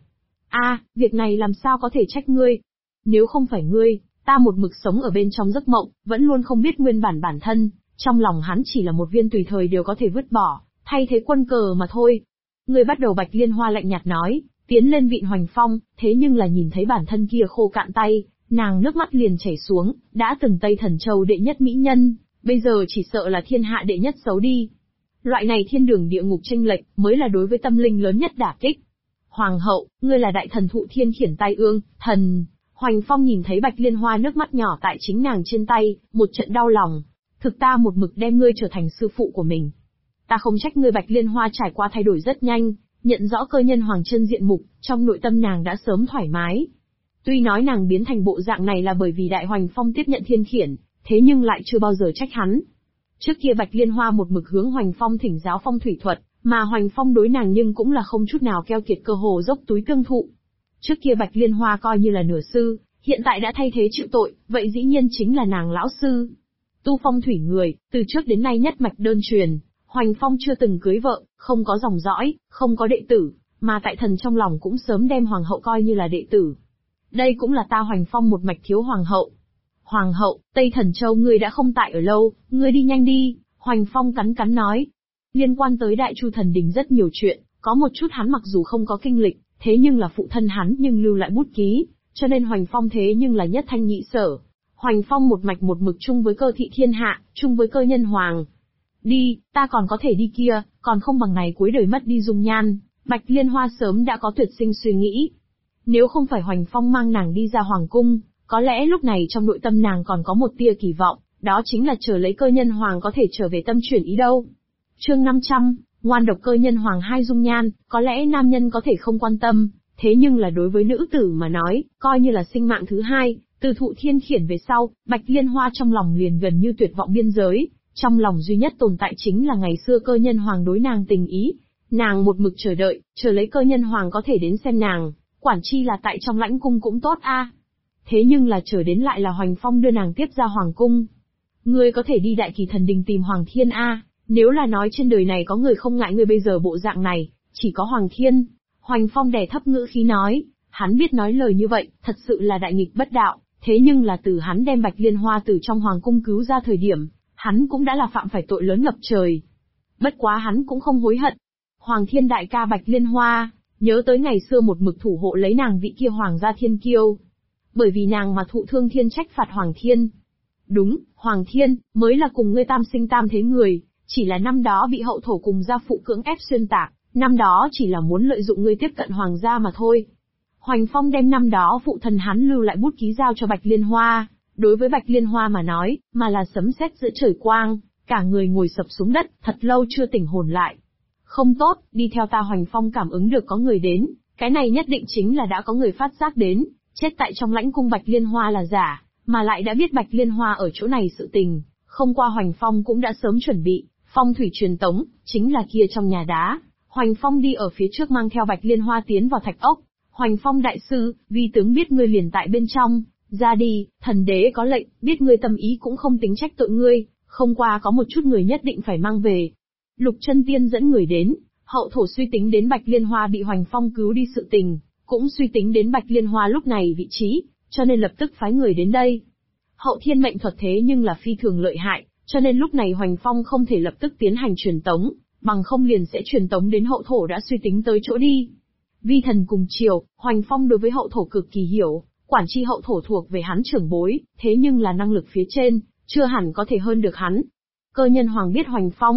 Việc này làm sao có thể trách ngươi? Nếu không phải ngươi, ta một mực sống ở bên trong giấc mộng, vẫn luôn không biết nguyên bản thân, trong lòng hắn chỉ là một viên tùy thời đều có thể vứt bỏ, thay thế quân cờ mà thôi. Ngươi bắt đầu. Bạch Liên Hoa lạnh nhạt nói, tiến lên vịn Hoành Phong, thế nhưng là nhìn thấy bản thân kia khô cạn tay, nàng nước mắt liền chảy xuống, đã từng Tây Thần Châu đệ nhất mỹ nhân, bây giờ chỉ sợ là thiên hạ đệ nhất xấu đi. Loại này thiên đường địa ngục chênh lệch, mới là đối với tâm linh lớn nhất đả kích. Hoàng hậu, ngươi là đại thần thụ thiên khiển tai ương, thần. Hoành Phong nhìn thấy Bạch Liên Hoa nước mắt nhỏ tại chính nàng trên tay, một trận đau lòng. Thực ta một mực đem ngươi trở thành sư phụ của mình. Ta không trách ngươi. Bạch Liên Hoa trải qua thay đổi rất nhanh, nhận rõ Cơ Nhân Hoàng chân diện mục, trong nội tâm nàng đã sớm thoải mái. Tuy nói nàng biến thành bộ dạng này là bởi vì Đại Hoành Phong tiếp nhận thiên khiển, thế nhưng lại chưa bao giờ trách hắn. Trước kia Bạch Liên Hoa một mực hướng Hoành Phong thỉnh giáo phong thủy thuật, mà Hoành Phong đối nàng nhưng cũng là không chút nào keo kiệt, cơ hồ dốc túi tương thụ. Trước kia Bạch Liên Hoa coi như là nửa sư, hiện tại đã thay thế chịu tội, vậy dĩ nhiên chính là nàng lão sư. Tu phong thủy người, từ trước đến nay nhất mạch đơn truyền, Hoành Phong chưa từng cưới vợ, không có dòng dõi, không có đệ tử, mà tại thần trong lòng cũng sớm đem hoàng hậu coi như là đệ tử. Đây cũng là ta Hoành Phong một mạch thiếu hoàng hậu. Hoàng hậu, Tây Thần Châu ngươi đã không tại ở lâu, ngươi đi nhanh đi. Hoành Phong cắn nói. Liên quan tới Đại Chu thần đình rất nhiều chuyện, có một chút hắn mặc dù không có kinh lịch, thế nhưng là phụ thân hắn nhưng lưu lại bút ký, cho nên Hoành Phong thế nhưng là nhất thanh nhị sở. Hoành Phong một mạch một mực chung với Cơ thị thiên hạ, chung với Cơ Nhân Hoàng. Đi, ta còn có thể đi kia, còn không bằng ngày cuối đời mất đi dung nhan. Bạch Liên Hoa sớm đã có tuyệt sinh suy nghĩ. Nếu không phải Hoành Phong mang nàng đi ra hoàng cung, có lẽ lúc này trong nội tâm nàng còn có một tia kỳ vọng, đó chính là chờ lấy Cơ Nhân Hoàng có thể trở về tâm chuyển ý đâu. Chương 500, ngoan độc Cơ Nhân Hoàng hai dung nhan, có lẽ nam nhân có thể không quan tâm, thế nhưng là đối với nữ tử mà nói, coi như là sinh mạng thứ hai, từ thụ thiên khiển về sau, Bạch Liên Hoa trong lòng liền gần như tuyệt vọng biên giới, trong lòng duy nhất tồn tại chính là ngày xưa Cơ Nhân Hoàng đối nàng tình ý. Nàng một mực chờ đợi, chờ lấy Cơ Nhân Hoàng có thể đến xem nàng, quản chi là tại trong lãnh cung cũng tốt Thế nhưng là chờ đến lại là Hoành Phong đưa nàng tiếp ra hoàng cung. Ngươi có thể đi Đại Kỳ thần đình tìm Hoàng Thiên nếu là nói trên đời này có người không ngại ngươi bây giờ bộ dạng này, chỉ có Hoàng Thiên. Hoành Phong đè thấp ngữ khí nói, hắn biết nói lời như vậy, thật sự là đại nghịch bất đạo, thế nhưng là từ hắn đem Bạch Liên Hoa từ trong hoàng cung cứu ra thời điểm, hắn cũng đã là phạm phải tội lớn ngập trời. Bất quá hắn cũng không hối hận. Hoàng Thiên đại ca Bạch Liên Hoa, nhớ tới ngày xưa một mực thủ hộ lấy nàng vị kia hoàng gia thiên kiêu. Bởi vì nàng mà thụ thương thiên trách phạt Hoàng Thiên. Đúng, Hoàng Thiên, mới là cùng ngươi tam sinh tam thế người, chỉ là năm đó bị hậu thổ cùng gia phụ cưỡng ép xuyên tạc, năm đó chỉ là muốn lợi dụng ngươi tiếp cận hoàng gia mà thôi. Hoành Phong đem năm đó phụ thân hắn lưu lại bút ký giao cho Bạch Liên Hoa, đối với Bạch Liên Hoa mà nói, mà là sấm sét giữa trời quang, cả người ngồi sập xuống đất, thật lâu chưa tỉnh hồn lại. Không tốt, đi theo ta. Hoành Phong cảm ứng được có người đến, cái này nhất định chính là đã có người phát giác đến, chết tại trong lãnh cung Bạch Liên Hoa là giả, mà lại đã biết Bạch Liên Hoa ở chỗ này sự tình, không qua Hoành Phong cũng đã sớm chuẩn bị, phong thủy truyền tống, chính là kia trong nhà đá. Hoành Phong đi ở phía trước mang theo Bạch Liên Hoa tiến vào thạch ốc. Hoành Phong đại sư, vi tướng biết ngươi liền tại bên trong, ra đi, thần đế có lệnh, biết ngươi tâm ý cũng không tính trách tội ngươi, không qua có một chút người nhất định phải mang về. Lục Chân Tiên dẫn người đến, hậu thổ suy tính đến Bạch Liên Hoa bị Hoành Phong cứu đi sự tình, cũng suy tính đến Bạch Liên Hoa lúc này vị trí, cho nên lập tức phái người đến đây. Hậu thiên mệnh thuật thế nhưng là phi thường lợi hại, cho nên lúc này Hoành Phong không thể lập tức tiến hành truyền tống, bằng không liền sẽ truyền tống đến hậu thổ đã suy tính tới chỗ đi. Vi thần cùng chiều, Hoành Phong đối với hậu thổ cực kỳ hiểu, quản chi hậu thổ thuộc về hắn trưởng bối, thế nhưng là năng lực phía trên, chưa hẳn có thể hơn được hắn. Cơ Nhân Hoàng biết Hoành Phong,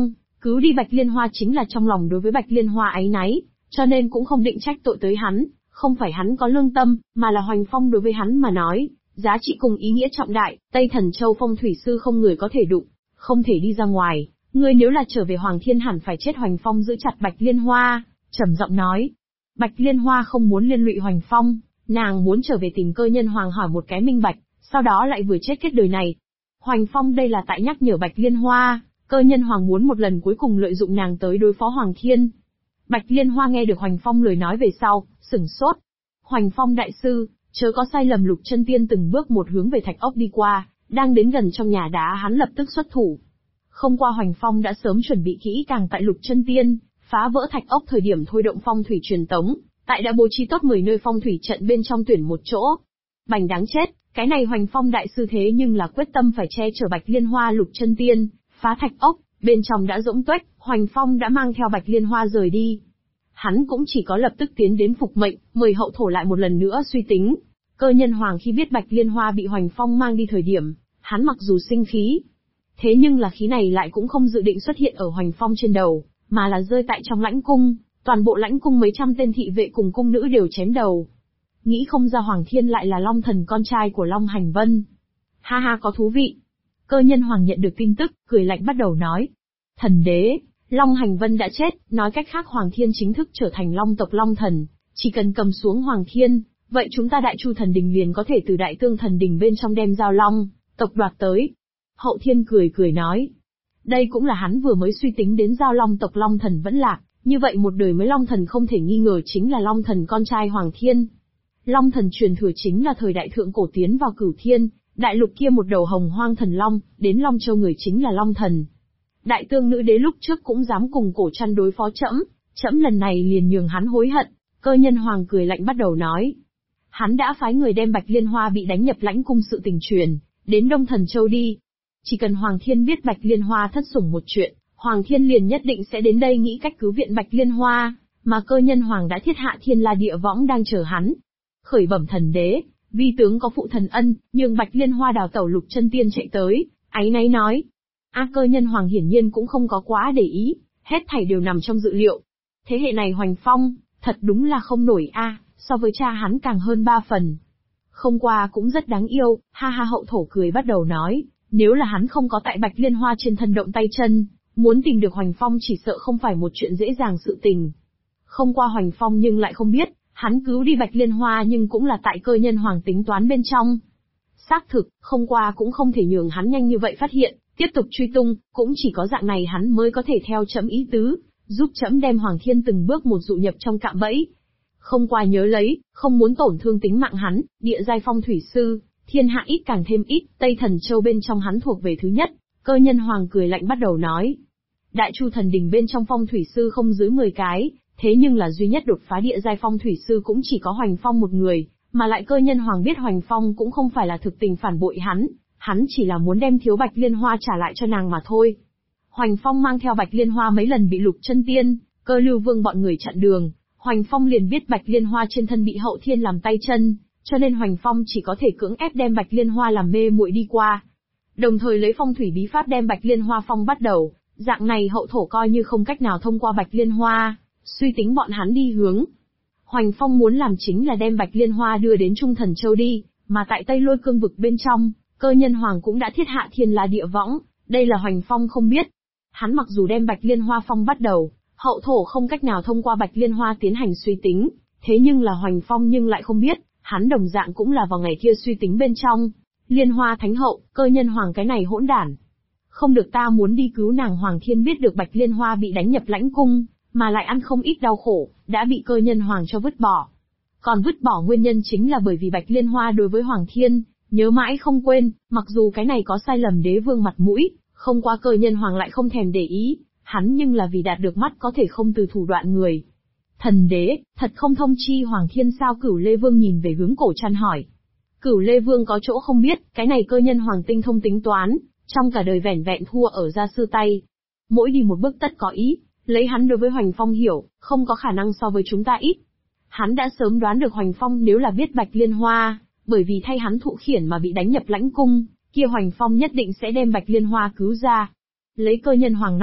Cứu đi Bạch Liên Hoa chính là trong lòng đối với Bạch Liên Hoa áy náy, cho nên cũng không định trách tội tới hắn, không phải hắn có lương tâm, mà là Hoành Phong đối với hắn mà nói, giá trị cùng ý nghĩa trọng đại, Tây Thần Châu Phong thủy sư không người có thể đụng, không thể đi ra ngoài, ngươi nếu là trở về Hoàng Thiên hẳn phải chết. Hoành Phong giữ chặt Bạch Liên Hoa, trầm giọng nói. Bạch Liên Hoa không muốn liên lụy Hoành Phong, nàng muốn trở về tìm Cơ Nhân Hoàng hỏi một cái minh bạch, sau đó lại vừa chết kết đời này. Hoành Phong đây là tại nhắc nhở Bạch Liên Hoa, Cơ Nhân Hoàng muốn một lần cuối cùng lợi dụng nàng tới đối phó Hoàng Thiên. Bạch Liên Hoa nghe được Hoành Phong lời nói về sau, sửng sốt. Hoành Phong đại sư, chớ có sai lầm. Lục Chân Tiên từng bước một hướng về thạch ốc đi qua, đang đến gần trong nhà đá hắn lập tức xuất thủ. Không qua Hoành Phong đã sớm chuẩn bị kỹ càng tại Lục Chân Tiên, phá vỡ thạch ốc thời điểm thôi động phong thủy truyền tống, tại đã bố trí tốt 10 nơi phong thủy trận bên trong tuyển một chỗ. Bành đáng chết, cái này Hoành Phong đại sư thế nhưng là quyết tâm phải che chở Bạch Liên Hoa. Lục Chân Tiên, phá thạch ốc, bên trong đã rỗng tuếch, Hoành Phong đã mang theo Bạch Liên Hoa rời đi. Hắn cũng chỉ có lập tức tiến đến phục mệnh, mời hậu thổ lại một lần nữa suy tính. Cơ Nhân Hoàng khi biết Bạch Liên Hoa bị Hoành Phong mang đi thời điểm, hắn mặc dù sinh khí, thế nhưng là khí này lại cũng không dự định xuất hiện ở Hoành Phong trên đầu, mà là rơi tại trong lãnh cung, toàn bộ lãnh cung mấy trăm tên thị vệ cùng cung nữ đều chém đầu. Nghĩ không ra Hoàng Thiên lại là Long Thần con trai của Long Hành Vân. Ha ha, có thú vị. Cơ Nhân Hoàng nhận được tin tức, cười lạnh bắt đầu nói. Thần đế, Long Hành Vân đã chết, nói cách khác Hoàng Thiên chính thức trở thành Long tộc Long Thần, chỉ cần cầm xuống Hoàng Thiên, vậy chúng ta Đại Chu Thần Đình liền có thể từ Đại Tương Thần Đình bên trong đem Giao Long tộc đoạt tới. Hậu Thiên cười cười nói. Đây cũng là hắn vừa mới suy tính đến. Giao Long tộc Long Thần vẫn lạc, như vậy một đời mới Long Thần không thể nghi ngờ chính là Long Thần con trai Hoàng Thiên. Long Thần truyền thừa chính là thời đại thượng cổ tiến vào Cửu Thiên, đại lục kia một đầu hồng hoang thần long, đến Long Châu người chính là Long Thần. Đại Tương nữ đế lúc trước cũng dám cùng Cổ Trăn đối phó trẫm lần này liền nhường hắn hối hận. Cơ Nhân Hoàng cười lạnh bắt đầu nói. Hắn đã phái người đem Bạch Liên Hoa bị đánh nhập lãnh cung sự tình truyền đến Đông Thần Châu đi. Chỉ cần Hoàng Thiên biết Bạch Liên Hoa thất sủng một chuyện, Hoàng Thiên liền nhất định sẽ đến đây nghĩ cách cứu viện Bạch Liên Hoa, mà Cơ Nhân Hoàng đã thiết hạ Thiên La Địa Võng đang chờ hắn. Khởi bẩm thần đế, vi tướng có phụ thần ân, nhưng Bạch Liên Hoa đào tẩu. Lục Chân Tiên chạy tới, áy náy nói. Cơ Nhân Hoàng hiển nhiên cũng không có quá để ý, hết thảy đều nằm trong dự liệu. Thế hệ này Hoành Phong, thật đúng là không nổi so với cha hắn càng hơn 3 phần. Không qua cũng rất đáng yêu, ha ha. Hậu thổ cười bắt đầu nói, nếu là hắn không có tại Bạch Liên Hoa trên thân động tay chân, muốn tìm được Hoành Phong chỉ sợ không phải một chuyện dễ dàng sự tình. Không qua Hoành Phong nhưng lại không biết, hắn cứu đi Bạch Liên Hoa nhưng cũng là tại Cơ Nhân Hoàng tính toán bên trong. Xác thực, không qua cũng không thể nhường hắn nhanh như vậy phát hiện, tiếp tục truy tung, cũng chỉ có dạng này hắn mới có thể theo trẫm ý tứ, giúp trẫm đem Hoàng Thiên từng bước một dụ nhập trong cạm bẫy. Không qua nhớ lấy, không muốn tổn thương tính mạng hắn. Địa giai phong thủy sư, thiên hạ ít càng thêm ít, Tây Thần Châu bên trong hắn thuộc về thứ nhất. Cơ Nhân Hoàng cười lạnh bắt đầu nói. Đại Chu Thần Đình bên trong phong thủy sư không dưới 10 cái, thế nhưng là duy nhất đột phá địa giai phong thủy sư cũng chỉ có Hoành Phong một người, mà lại Cơ Nhân Hoàng biết Hoành Phong cũng không phải là thực tình phản bội hắn chỉ là muốn đem thiếu Bạch Liên Hoa trả lại cho nàng mà thôi. Hoành Phong mang theo Bạch Liên Hoa mấy lần bị Lục Chân Tiên, Cơ Lưu Vương bọn người chặn đường, Hoành Phong liền biết Bạch Liên Hoa trên thân bị Hậu Thiên làm tay chân, cho nên Hoành Phong chỉ có thể cưỡng ép đem Bạch Liên Hoa làm mê muội đi qua. Đồng thời lấy phong thủy bí pháp đem Bạch Liên Hoa phong bắt đầu, dạng này hậu thổ coi như không cách nào thông qua Bạch Liên Hoa, suy tính bọn hắn đi hướng. Hoành Phong muốn làm chính là đem Bạch Liên Hoa đưa đến Trung Thần Châu đi, mà tại Tây Lôi Cương vực bên trong, Cơ Nhân Hoàng cũng đã thiết hạ Thiên La Địa Võng, đây là Hoành Phong không biết. Hắn mặc dù đem Bạch Liên Hoa phong bắt đầu, hậu thổ không cách nào thông qua Bạch Liên Hoa tiến hành suy tính, thế nhưng là Hoành Phong nhưng lại không biết, hắn đồng dạng cũng là vào ngày kia suy tính bên trong. Liên Hoa Thánh Hậu, Cơ Nhân Hoàng cái này hỗn đản. Không được, ta muốn đi cứu nàng. Hoàng Thiên biết được Bạch Liên Hoa bị đánh nhập lãnh cung, mà lại ăn không ít đau khổ, đã bị Cơ Nhân Hoàng cho vứt bỏ. Còn vứt bỏ nguyên nhân chính là bởi vì Bạch Liên Hoa đối với Hoàng Thiên, nhớ mãi không quên, mặc dù cái này có sai lầm đế vương mặt mũi, không qua Cơ Nhân Hoàng lại không thèm để ý, hắn nhưng là vì đạt được mắt có thể không từ thủ đoạn người. Thần đế, thật không thông chi Hoàng Thiên sao? Cửu Lê Vương nhìn về hướng Cổ Trăn hỏi. Cửu Lê Vương có chỗ không biết, cái này Cơ Nhân Hoàng tinh thông tính toán, trong cả đời vẻn vẹn thua ở gia sư tay. Mỗi đi một bước tất có ý, lấy hắn đối với Hoành Phong hiểu, không có khả năng so với chúng ta ít. Hắn đã sớm đoán được Hoành Phong nếu là biết Bạch Liên Hoa, bởi vì thay hắn thụ khiển mà bị đánh nhập lãnh cung, kia Hoành Phong nhất định sẽ đem Bạch Liên Hoa cứu ra. Lấy Cơ Nhân Hoàng năng lực,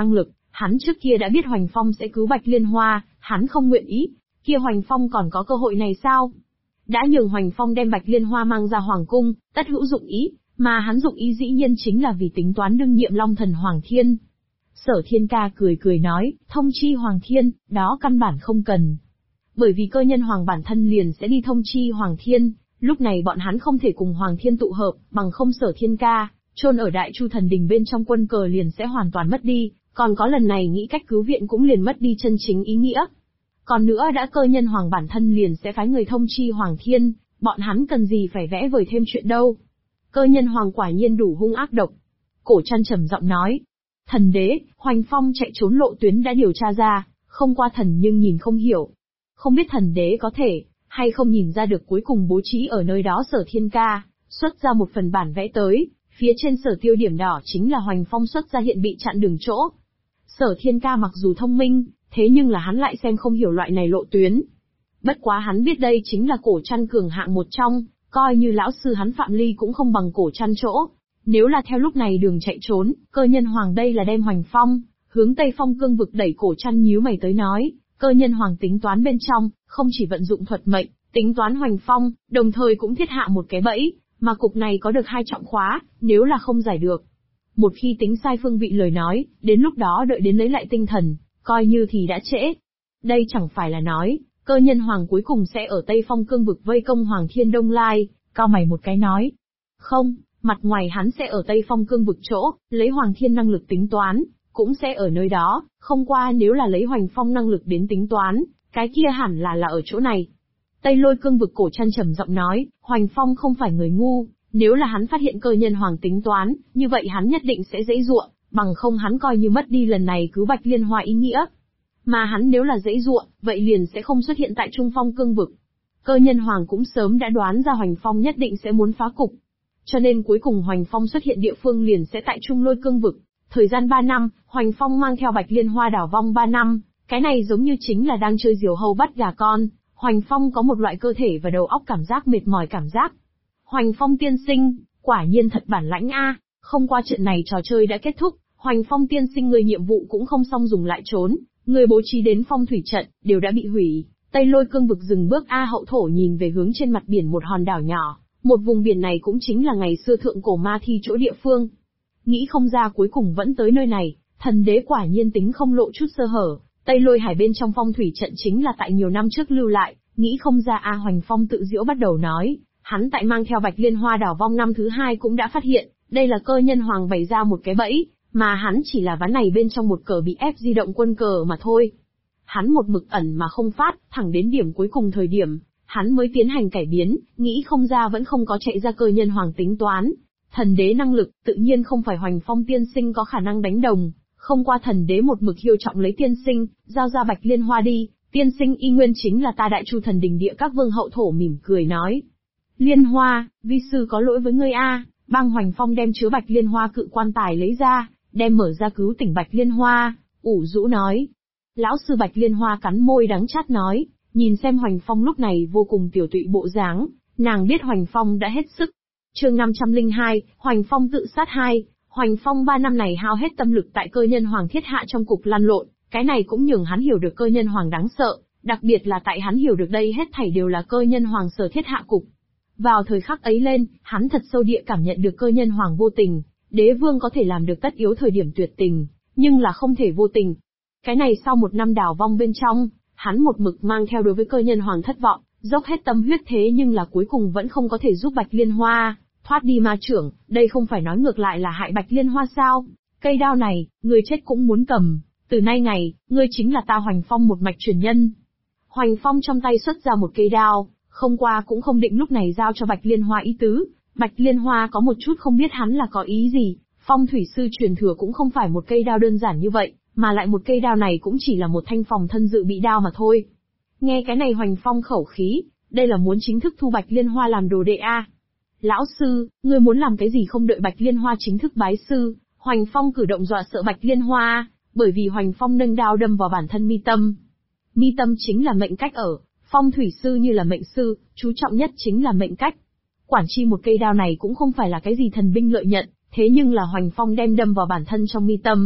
Hắn trước kia đã biết Hoành Phong sẽ cứu Bạch Liên Hoa, hắn không nguyện ý, kia Hoành Phong còn có cơ hội này sao? Đã nhường Hoành Phong đem Bạch Liên Hoa mang ra Hoàng Cung, tất hữu dụng ý, mà hắn dụng ý dĩ nhiên chính là vì tính toán đương nhiệm Long Thần Hoàng Thiên. Sở Thiên Ca cười cười nói, thông chi Hoàng Thiên, đó căn bản không cần. Bởi vì cơ nhân Hoàng bản thân liền sẽ đi thông chi Hoàng Thiên, lúc này bọn hắn không thể cùng Hoàng Thiên tụ hợp, bằng không Sở Thiên Ca, chôn ở Đại Chu Thần Đình bên trong quân cờ liền sẽ hoàn toàn mất đi, còn có lần này nghĩ cách cứu viện cũng liền mất đi chân chính ý nghĩa. Còn nữa đã cơ nhân Hoàng bản thân liền sẽ phái người thông chi Hoàng Thiên, bọn hắn cần gì phải vẽ vời thêm chuyện đâu. Cơ nhân Hoàng quả nhiên đủ hung ác độc. Cổ Trăn trầm giọng nói. Thần đế, Hoành Phong chạy trốn lộ tuyến đã điều tra ra, không qua thần nhưng nhìn không hiểu. Không biết thần đế có thể, hay không nhìn ra được cuối cùng bố trí ở nơi đó Sở Thiên Ca, xuất ra một phần bản vẽ tới, phía trên sở tiêu điểm đỏ chính là Hoành Phong xuất ra hiện bị chặn đường chỗ. Sở Thiên Ca mặc dù thông minh, thế nhưng là hắn lại xem không hiểu loại này lộ tuyến. Bất quá hắn biết đây chính là Cổ Trăn cường hạng một trong, coi như lão sư hắn Phạm Ly cũng không bằng Cổ Trăn chỗ. Nếu là theo lúc này đường chạy trốn, cơ nhân Hoàng đây là đem Hoành Phong hướng Tây Phong cương vực đẩy. Cổ Trăn nhíu mày tới nói, cơ nhân Hoàng tính toán bên trong, không chỉ vận dụng thuật mệnh, tính toán Hoành Phong, đồng thời cũng thiết hạ một cái bẫy, mà cục này có được 2 trọng khóa, nếu là không giải được. Một khi tính sai phương vị lời nói, đến lúc đó đợi đến lấy lại tinh thần, coi như thì đã trễ. Đây chẳng phải là nói, cơ nhân Hoàng cuối cùng sẽ ở Tây Phong cương vực vây công Hoàng Thiên Đông Lai, cao mày một cái nói. Không, mặt ngoài hắn sẽ ở Tây Phong cương vực chỗ, lấy Hoàng Thiên năng lực tính toán, cũng sẽ ở nơi đó, không qua nếu là lấy Hoành Phong năng lực đến tính toán, cái kia hẳn là ở chỗ này. Tây Lôi cương vực. Cổ Trăn trầm giọng nói, Hoành Phong không phải người ngu, nếu là hắn phát hiện cơ nhân Hoàng tính toán, như vậy hắn nhất định sẽ giãy giụa, bằng không hắn coi như mất đi lần này cứu Bạch Liên Hoa ý nghĩa. Mà hắn nếu là giãy giụa, vậy liền sẽ không xuất hiện tại Trung Phong cương vực. Cơ nhân Hoàng cũng sớm đã đoán ra Hoành Phong nhất định sẽ muốn phá cục. Cho nên cuối cùng Hoành Phong xuất hiện địa phương liền sẽ tại Trung Lôi cương vực. Thời gian 3 năm, Hoành Phong mang theo Bạch Liên Hoa đảo vong 3 năm, cái này giống như chính là đang chơi diều hâu bắt gà con. Hoành Phong có một loại cơ thể và đầu óc cảm giác mệt mỏi cảm giác. Hoành Phong tiên sinh, quả nhiên thật bản lãnh a. Không qua trận này trò chơi đã kết thúc, Hoành Phong tiên sinh người nhiệm vụ cũng không xong dùng lại trốn, người bố trí đến phong thủy trận, đều đã bị hủy. Tây Lôi cương vực dừng bước A Hậu Thổ nhìn về hướng trên mặt biển một hòn đảo nhỏ, một vùng biển này cũng chính là ngày xưa thượng cổ ma thi chỗ địa phương. Nghĩ không ra cuối cùng vẫn tới nơi này, thần đế quả nhiên tính không lộ chút sơ hở. Tây Lôi hải bên trong phong thủy trận chính là tại nhiều năm trước lưu lại, nghĩ không ra A Hoành Phong tự giễu bắt đầu nói, hắn tại mang theo Bạch Liên Hoa đảo vong năm thứ 2 cũng đã phát hiện, đây là cơ nhân Hoàng bày ra một cái bẫy, mà hắn chỉ là ván này bên trong một cờ bị ép di động quân cờ mà thôi. Hắn một mực ẩn mà không phát, thẳng đến điểm cuối cùng thời điểm, hắn mới tiến hành cải biến, nghĩ không ra vẫn không có chạy ra cơ nhân Hoàng tính toán. Thần đế năng lực, tự nhiên không phải Hoành Phong tiên sinh có khả năng đánh đồng, không qua thần đế một mực hiêu trọng lấy tiên sinh, giao ra Bạch Liên Hoa đi, tiên sinh y nguyên chính là ta Đại Chu Thần Đình địa các vương Hậu Thổ mỉm cười nói. Liên Hoa, vi sư có lỗi với ngươi a. Bang Hoành Phong đem chứa Bạch Liên Hoa cự quan tài lấy ra, đem mở ra cứu tỉnh Bạch Liên Hoa, ủ rũ nói. Lão sư Bạch Liên Hoa cắn môi đắng chát nói, nhìn xem Hoành Phong lúc này vô cùng tiểu tụy bộ dáng, nàng biết Hoành Phong đã hết sức. Chương 502, Hoành Phong tự sát 2, Hoành Phong 3 năm này hao hết tâm lực tại cơ nhân Hoàng thiết hạ trong cục lăn lộn, cái này cũng nhường hắn hiểu được cơ nhân Hoàng đáng sợ, đặc biệt là tại hắn hiểu được đây hết thảy đều là cơ nhân Hoàng sở thiết hạ cục. Vào thời khắc ấy lên, hắn thật sâu địa cảm nhận được cơ nhân Hoàng vô tình, đế vương có thể làm được tất yếu thời điểm tuyệt tình, nhưng là không thể vô tình. Cái này sau 1 năm đảo vong bên trong, hắn một mực mang theo đối với cơ nhân Hoàng thất vọng, dốc hết tâm huyết thế nhưng là cuối cùng vẫn không có thể giúp Bạch Liên Hoa thoát đi ma trưởng, đây không phải nói ngược lại là hại Bạch Liên Hoa sao? Cây đao này, ngươi chết cũng muốn cầm, từ nay ngày, ngươi chính là ta Hoành Phong một mạch truyền nhân. Hoành Phong trong tay xuất ra một cây đao, không qua cũng không định lúc này giao cho Bạch Liên Hoa ý tứ, Bạch Liên Hoa có một chút không biết hắn là có ý gì, phong thủy sư truyền thừa cũng không phải một cây đao đơn giản như vậy, mà lại một cây đao này cũng chỉ là một thanh phòng thân dự bị đao mà thôi. Nghe cái này Hoành Phong khẩu khí, đây là muốn chính thức thu Bạch Liên Hoa làm đồ đệ a. Lão sư, ngươi muốn làm cái gì không đợi Bạch Liên Hoa chính thức bái sư? Hoành Phong cử động dọa sợ Bạch Liên Hoa, bởi vì Hoành Phong nâng đao đâm vào bản thân mi tâm. Mi tâm chính là mệnh cách ở, phong thủy sư như là mệnh sư, chú trọng nhất chính là mệnh cách. Quản chi một cây đao này cũng không phải là cái gì thần binh lợi nhận, thế nhưng là Hoành Phong đem đâm vào bản thân trong mi tâm,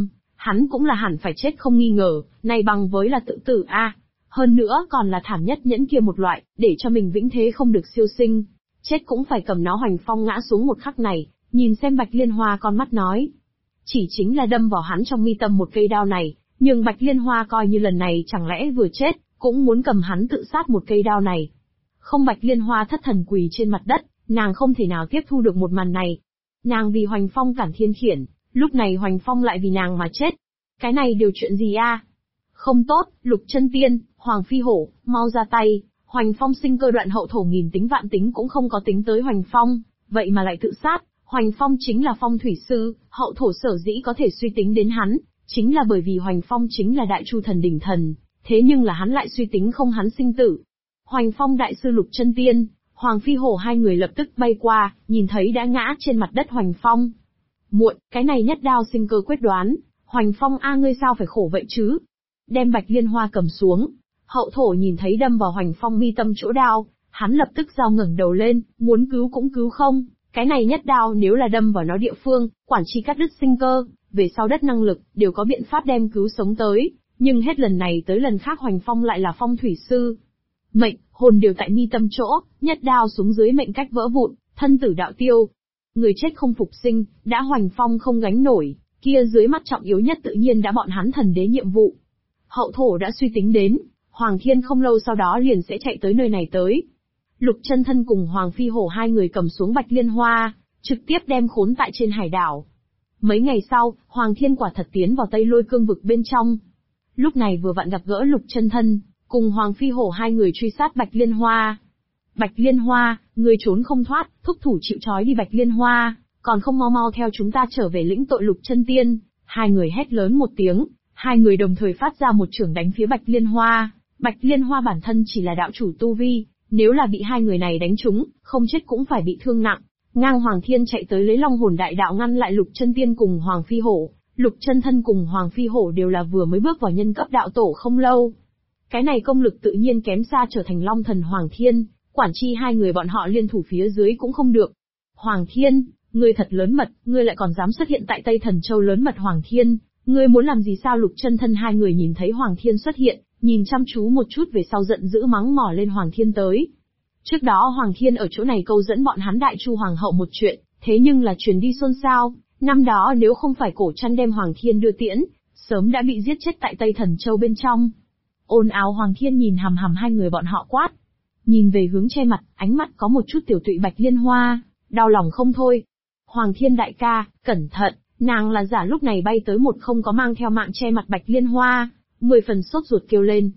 hắn cũng là hẳn phải chết không nghi ngờ, này bằng với là tự tử a. Hơn nữa còn là thảm nhất nhẫn kia một loại, để cho mình vĩnh thế không được siêu sinh. Chết cũng phải cầm nó. Hoành Phong ngã xuống một khắc này, nhìn xem Bạch Liên Hoa con mắt nói. Chỉ chính là đâm vào hắn trong mi tâm một cây đao này, nhưng Bạch Liên Hoa coi như lần này chẳng lẽ vừa chết, cũng muốn cầm hắn tự sát một cây đao này. Không, Bạch Liên Hoa thất thần quỳ trên mặt đất, nàng không thể nào tiếp thu được một màn này. Nàng vì Hoành Phong cản thiên khiển, lúc này Hoành Phong lại vì nàng mà chết. Cái này đều chuyện gì a? Không tốt, Lục Chân Tiên, Hoàng Phi Hổ, mau ra tay. Hoành Phong sinh cơ đoạn hậu thổ nghìn tính vạn tính cũng không có tính tới Hoành Phong, vậy mà lại tự sát. Hoành Phong chính là phong thủy sư, hậu thổ sở dĩ có thể suy tính đến hắn, chính là bởi vì Hoành Phong chính là đại chu thần đỉnh thần, thế nhưng là hắn lại suy tính không hắn sinh tử. Hoành Phong đại sư Lục Chân Tiên, Hoàng Phi Hổ hai người lập tức bay qua, nhìn thấy đã ngã trên mặt đất Hoành Phong. Muộn, cái này nhất đao sinh cơ quyết đoán, Hoành Phong a ngươi sao phải khổ vậy chứ? Đem Bạch Liên Hoa cầm xuống, hậu thổ nhìn thấy đâm vào Hoành Phong mi tâm chỗ đao, hắn lập tức giao ngẩng đầu lên, muốn cứu cũng cứu không, cái này nhất đao nếu là đâm vào nó địa phương, quản chi cắt đứt sinh cơ, về sau đất năng lực, đều có biện pháp đem cứu sống tới, nhưng hết lần này tới lần khác Hoành Phong lại là phong thủy sư. Mệnh, hồn đều tại mi tâm chỗ, nhất đao xuống dưới mệnh cách vỡ vụn, thân tử đạo tiêu. Người chết không phục sinh, đã Hoành Phong không gánh nổi, kia dưới mắt trọng yếu nhất tự nhiên đã bọn hắn thần đế nhiệm vụ. Hậu thổ đã suy tính đến, Hoàng Thiên không lâu sau đó liền sẽ chạy tới nơi này tới. Lục Chân Thân cùng Hoàng Phi Hổ hai người cầm xuống Bạch Liên Hoa, trực tiếp đem khốn tại trên hải đảo. Mấy ngày sau, Hoàng Thiên quả thật tiến vào Tây Lôi Cương vực bên trong. Lúc này vừa vặn gặp gỡ Lục Chân Thân, cùng Hoàng Phi Hổ hai người truy sát Bạch Liên Hoa. Bạch Liên Hoa, ngươi trốn không thoát, thúc thủ chịu trói đi Bạch Liên Hoa, còn không mau mau theo chúng ta trở về lĩnh tội Lục Chân Tiên. Hai người hét lớn một tiếng, hai người đồng thời phát ra một chưởng đánh phía Bạch Liên Hoa. Bạch Liên Hoa bản thân chỉ là đạo chủ tu vi, nếu là bị hai người này đánh trúng, không chết cũng phải bị thương nặng. Ngang Hoàng Thiên chạy tới lấy Long Hồn Đại Đạo ngăn lại Lục Chân Tiên cùng Hoàng Phi Hổ. Lục Chân Thân cùng Hoàng Phi Hổ đều là vừa mới bước vào nhân cấp đạo tổ không lâu. Cái này công lực tự nhiên kém xa trở thành Long Thần Hoàng Thiên, quản chi hai người bọn họ liên thủ phía dưới cũng không được. Hoàng Thiên, ngươi thật lớn mật, ngươi lại còn dám xuất hiện tại Tây Thần Châu lớn mật. Hoàng Thiên, ngươi muốn làm gì sao? Lục Chân Thân hai người nhìn thấy Hoàng Thiên xuất hiện, nhìn chăm chú một chút về sau giận dữ mắng mỏ lên Hoàng Thiên tới. Trước đó Hoàng Thiên ở chỗ này câu dẫn bọn hắn Đại Chu Hoàng hậu một chuyện, thế nhưng là truyền đi xôn xao, năm đó nếu không phải cổ chăn đem Hoàng Thiên đưa tiễn, sớm đã bị giết chết tại Tây Thần Châu bên trong. Ồn ào. Hoàng Thiên nhìn hằm hằm hai người bọn họ quát. Nhìn về hướng che mặt, ánh mắt có một chút tiểu tụy Bạch Liên Hoa, đau lòng không thôi. Hoàng Thiên đại ca, cẩn thận, nàng là giả. Lúc này bay tới một không có mang theo mạng che mặt Bạch Liên Hoa, 10 phần sốt ruột kêu lên.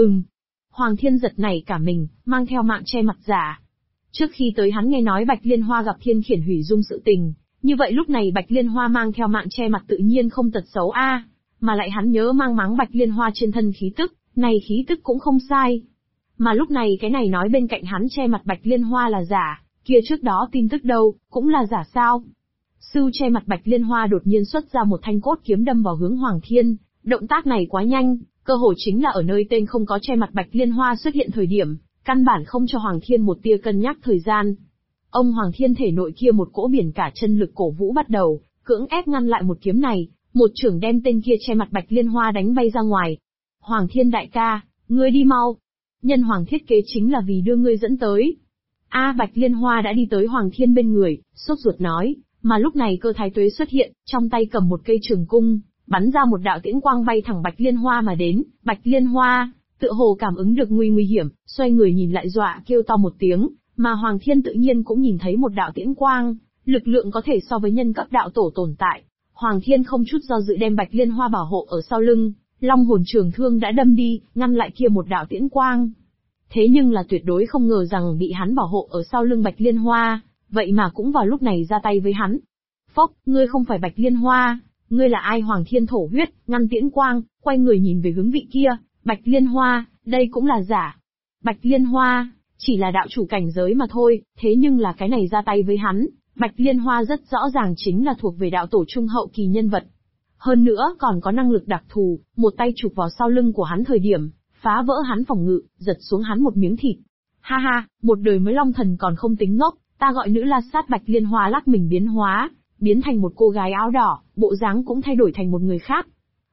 Hoàng Thiên giật nảy cả mình, mang theo mạng che mặt giả. Trước khi tới hắn nghe nói Bạch Liên Hoa gặp thiên khiển hủy dung sự tình, như vậy lúc này Bạch Liên Hoa mang theo mạng che mặt tự nhiên không tật xấu a, mà lại hắn nhớ mang mắng Bạch Liên Hoa trên thân khí tức, này khí tức cũng không sai. Mà lúc này cái này nói bên cạnh hắn che mặt Bạch Liên Hoa là giả, kia trước đó tin tức đâu, cũng là giả sao? Sư che mặt Bạch Liên Hoa đột nhiên xuất ra một thanh cốt kiếm đâm vào hướng Hoàng Thiên, động tác này quá nhanh, cơ hội chính là ở nơi tên không có che mặt Bạch Liên Hoa xuất hiện thời điểm, căn bản không cho Hoàng Thiên một tia cân nhắc thời gian. Ông Hoàng Thiên thể nội kia một cỗ biển cả chân lực cổ vũ bắt đầu, cưỡng ép ngăn lại một kiếm này, một chưởng đem tên kia che mặt Bạch Liên Hoa đánh bay ra ngoài. Hoàng Thiên đại ca, ngươi đi mau. Nhân Hoàng thiết kế chính là vì đưa ngươi dẫn tới. Bạch Liên Hoa đã đi tới Hoàng Thiên bên người, sốt ruột nói, mà lúc này Cơ Thái Tuế xuất hiện, trong tay cầm một cây trường cung, bắn ra một đạo tiễn quang bay thẳng Bạch Liên Hoa mà đến. Bạch Liên Hoa, tựa hồ cảm ứng được nguy hiểm, xoay người nhìn lại dọa kêu to một tiếng, mà Hoàng Thiên tự nhiên cũng nhìn thấy một đạo tiễn quang, lực lượng có thể so với nhân cấp đạo tổ tồn tại. Hoàng Thiên không chút do dự đem Bạch Liên Hoa bảo hộ ở sau lưng, Long Hồn Trường Thương đã đâm đi, ngăn lại kia một đạo tiễn quang. Thế nhưng là tuyệt đối không ngờ rằng bị hắn bảo hộ ở sau lưng Bạch Liên Hoa, vậy mà cũng vào lúc này ra tay với hắn. Phốc, ngươi không phải Bạch Liên Hoa, ngươi là ai? Hoàng Thiên thổ huyết, ngăn tiễn quang, quay người nhìn về hướng vị kia, Bạch Liên Hoa, đây cũng là giả. Bạch Liên Hoa, chỉ là đạo chủ cảnh giới mà thôi, thế nhưng là cái này ra tay với hắn, Bạch Liên Hoa rất rõ ràng chính là thuộc về đạo tổ trung hậu kỳ nhân vật. Hơn nữa còn có năng lực đặc thù, một tay chụp vào sau lưng của hắn thời điểm, phá vỡ hắn phòng ngự, giật xuống hắn một miếng thịt. Ha ha, một đời mới Long Thần còn không tính ngốc, ta gọi nữ la sát. Bạch Liên Hoa lắc mình biến hóa, biến thành một cô gái áo đỏ, bộ dáng cũng thay đổi thành một người khác.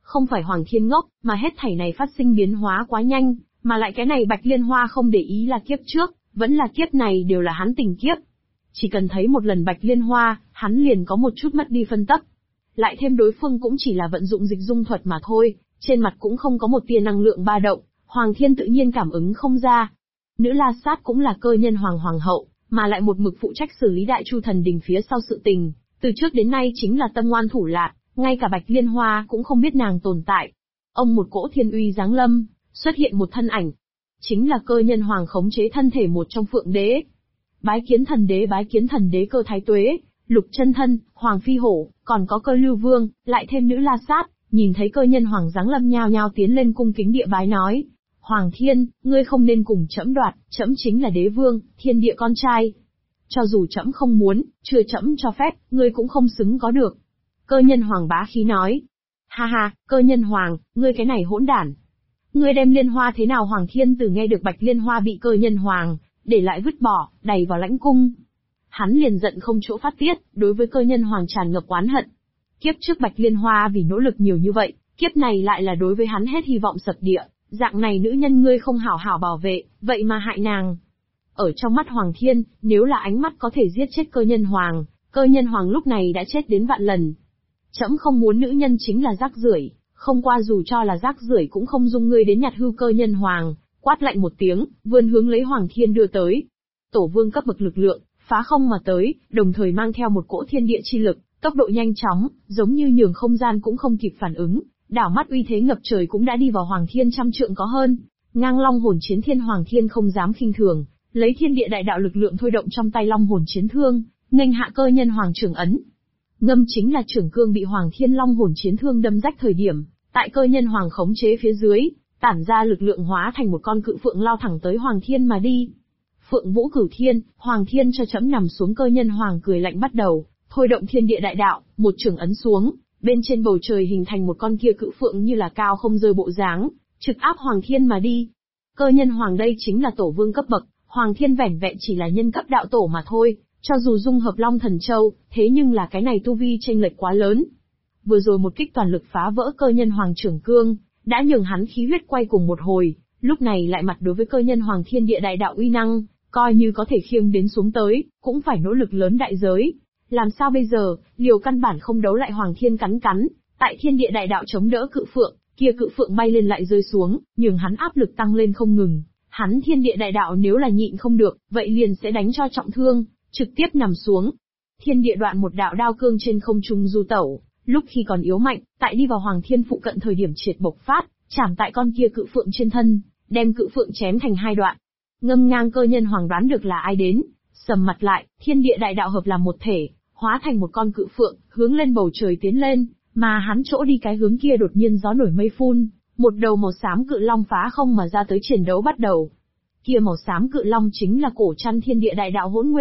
Không phải Hoàng Thiên ngốc, mà hết thảy này phát sinh biến hóa quá nhanh, mà lại cái này Bạch Liên Hoa không để ý là kiếp trước, vẫn là kiếp này đều là hắn tình kiếp. Chỉ cần thấy một lần Bạch Liên Hoa, hắn liền có một chút mất đi phân tắc. Lại thêm đối phương cũng chỉ là vận dụng dịch dung thuật mà thôi, trên mặt cũng không có một tia năng lượng ba động, Hoàng Thiên tự nhiên cảm ứng không ra. Nữ La Sát cũng là cơ nhân hoàng hậu, mà lại một mực phụ trách xử lý Đại Chu Thần Đình phía sau sự tình, từ trước đến nay chính là tâm ngoan thủ lạn, ngay cả Bạch Liên Hoa cũng không biết nàng tồn tại. Ông một cỗ thiên uy giáng lâm, xuất hiện một thân ảnh. Chính là cơ nhân hoàng khống chế thân thể một trong Phượng Đế. Bái kiến thần đế Cơ Thái Tuế, Lục Chân Thân, Hoàng Phi Hổ, còn có Cơ Lưu Vương, lại thêm nữ La Sát, nhìn thấy cơ nhân hoàng giáng lâm nhao nhao tiến lên cung kính địa bái nói. Hoàng Thiên, ngươi không nên cùng trẫm đoạt, trẫm chính là đế vương, thiên địa con trai. Cho dù trẫm không muốn, chưa trẫm cho phép, ngươi cũng không xứng có được. Cơ nhân hoàng bá khí nói. Ha ha, cơ nhân hoàng, ngươi cái này hỗn đản. Ngươi đem liên hoa thế nào? Hoàng Thiên từ nghe được Bạch Liên Hoa bị cơ nhân hoàng để lại vứt bỏ, đày vào lãnh cung. Hắn liền giận không chỗ phát tiết, đối với cơ nhân hoàng tràn ngập oán hận. Kiếp trước Bạch Liên Hoa vì nỗ lực nhiều như vậy, kiếp này lại là đối với hắn hết hy vọng sập địa, dạng này nữ nhân ngươi không hảo hảo bảo vệ, vậy mà hại nàng. Ở trong mắt Hoàng Thiên, nếu là ánh mắt có thể giết chết cơ nhân hoàng lúc này đã chết đến vạn lần. Trẫm không muốn nữ nhân chính là rác rưởi, không qua dù cho là rác rưởi cũng không dung ngươi đến nhặt hư cơ nhân hoàng, quát lạnh một tiếng, vươn hướng lấy Hoàng Thiên đưa tới. Tổ vương cấp bậc lực lượng, phá không mà tới, đồng thời mang theo một cỗ thiên địa chi lực, tốc độ nhanh chóng, giống như nhường không gian cũng không kịp phản ứng, đảo mắt uy thế ngập trời cũng đã đi vào Hoàng Thiên trăm trượng có hơn. Ngang Long Hồn Chiến Thiên, Hoàng Thiên không dám khinh thường, lấy thiên địa đại đạo lực lượng thôi động trong tay Long Hồn Chiến Thương, nghênh hạ cơ nhân hoàng trưởng ấn. Ngâm chính là trưởng cương bị Hoàng Thiên Long Hồn Chiến Thương đâm rách thời điểm, tại cơ nhân hoàng khống chế phía dưới, tản ra lực lượng hóa thành một con cự phượng lao thẳng tới Hoàng Thiên mà đi. Phượng Vũ Cửu Thiên, Hoàng Thiên cho trẫm nằm xuống. Cơ nhân hoàng cười lạnh bắt đầu, thôi động thiên địa đại đạo, một chưởng ấn xuống, bên trên bầu trời hình thành một con kia cự phượng như là cao không rơi bộ dáng, trực áp Hoàng Thiên mà đi. Cơ nhân hoàng đây chính là tổ vương cấp bậc, Hoàng Thiên vẻn vẹn chỉ là nhân cấp đạo tổ mà thôi, cho dù dung hợp Long Thần Châu, thế nhưng là cái này tu vi chênh lệch quá lớn. Vừa rồi một kích toàn lực phá vỡ cơ nhân hoàng trưởng cương, đã nhường hắn khí huyết quay cùng một hồi, lúc này lại mặt đối với cơ nhân hoàng thiên địa đại đạo uy năng, coi như có thể khiêng đến xuống tới, cũng phải nỗ lực lớn đại giới. Làm sao bây giờ, liều căn bản không đấu lại. Hoàng Thiên cắn, tại thiên địa đại đạo chống đỡ cự phượng, kia cự phượng bay lên lại rơi xuống, nhường hắn áp lực tăng lên không ngừng. Hắn thiên địa đại đạo nếu là nhịn không được, vậy liền sẽ đánh cho trọng thương, trực tiếp nằm xuống. Thiên địa đoạn một đạo đao cương trên không trung du tẩu, lúc khi còn yếu mạnh, tại đi vào Hoàng Thiên phụ cận thời điểm triệt bộc phát, chạm tại con kia cự phượng trên thân, đem cự phượng chém thành hai đoạn. Ngâm ngang cơ nhân hoàng đoán được là ai đến, sầm mặt lại, thiên địa đại đạo hợp làm một thể, hóa thành một con cự phượng, hướng lên bầu trời tiến lên, mà hắn chỗ đi cái hướng kia đột nhiên gió nổi mây phun, một đầu màu xám cự long phá không mà ra tới chiến đấu bắt đầu. Kia màu xám cự long chính là cổ trăn thiên địa đại đạo Hỗn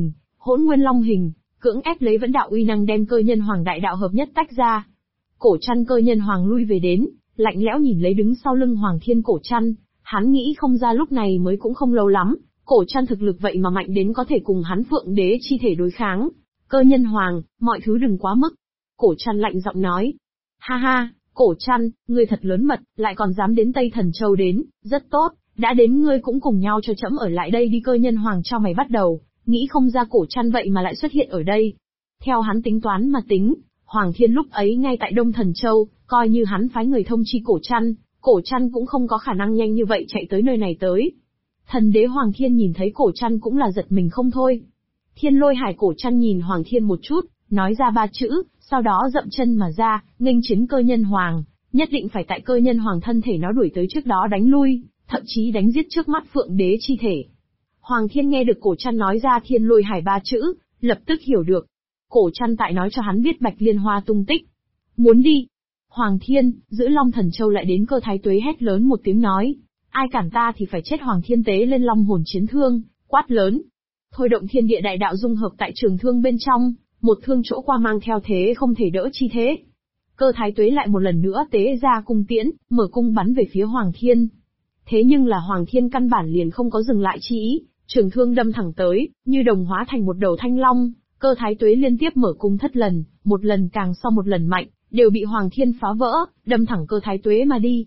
Nguyên Long hình, cưỡng ép lấy vẫn đạo uy năng đem cơ nhân hoàng đại đạo hợp nhất tách ra. Cổ trăn cơ nhân hoàng lui về đến, lạnh lẽo nhìn lấy đứng sau lưng Hoàng Thiên cổ trăn, hắn nghĩ không ra lúc này mới cũng không lâu lắm, cổ trăn thực lực vậy mà mạnh đến có thể cùng hắn Phượng Đế chi thể đối kháng. Cơ nhân hoàng, mọi thứ đừng quá mức. Cổ trăn lạnh giọng nói. Ha ha, cổ trăn, ngươi thật lớn mật, lại còn dám đến Tây Thần Châu đến, rất tốt, đã đến ngươi cũng cùng nhau cho trẫm ở lại đây đi. Cơ nhân hoàng cho mày bắt đầu, nghĩ không ra cổ trăn vậy mà lại xuất hiện ở đây. Theo hắn tính toán mà tính, Hoàng Thiên lúc ấy ngay tại Đông Thần Châu, coi như hắn phái người thông chi cổ trăn cũng không có khả năng nhanh như vậy chạy tới nơi này tới. Thần đế Hoàng Thiên nhìn thấy cổ trăn cũng là giật mình không thôi. Thiên Lôi Hải cổ trăn nhìn Hoàng Thiên một chút, nói ra ba chữ, sau đó dậm chân mà ra, nghênh chiến cơ nhân hoàng, nhất định phải tại cơ nhân hoàng thân thể nó đuổi tới trước đó đánh lui, thậm chí đánh giết trước mắt Phượng Đế chi thể. Hoàng Thiên nghe được cổ trăn nói ra Thiên Lôi Hải ba chữ, lập tức hiểu được. Cổ trăn tại nói cho hắn biết Bạch Liên Hoa tung tích. Muốn đi. Hoàng Thiên, giữ Long Thần Châu lại đến. Cơ Thái Tuế hét lớn một tiếng nói. Ai cản ta thì phải chết. Hoàng Thiên tế lên Long Hồn Chiến Thương, quát lớn. Thôi động thiên địa đại đạo dung hợp tại trường thương bên trong, một thương chỗ qua mang theo thế không thể đỡ chi thế. Cơ Thái Tuế lại một lần nữa tế ra cung tiễn, mở cung bắn về phía Hoàng Thiên. Thế nhưng là Hoàng Thiên căn bản liền không có dừng lại chi ý, trường thương đâm thẳng tới, như đồng hóa thành một đầu thanh long. Cơ Thái Tuế liên tiếp mở cung thất lần, một lần càng sau một lần mạnh, đều bị Hoàng Thiên phá vỡ, đâm thẳng Cơ Thái Tuế mà đi.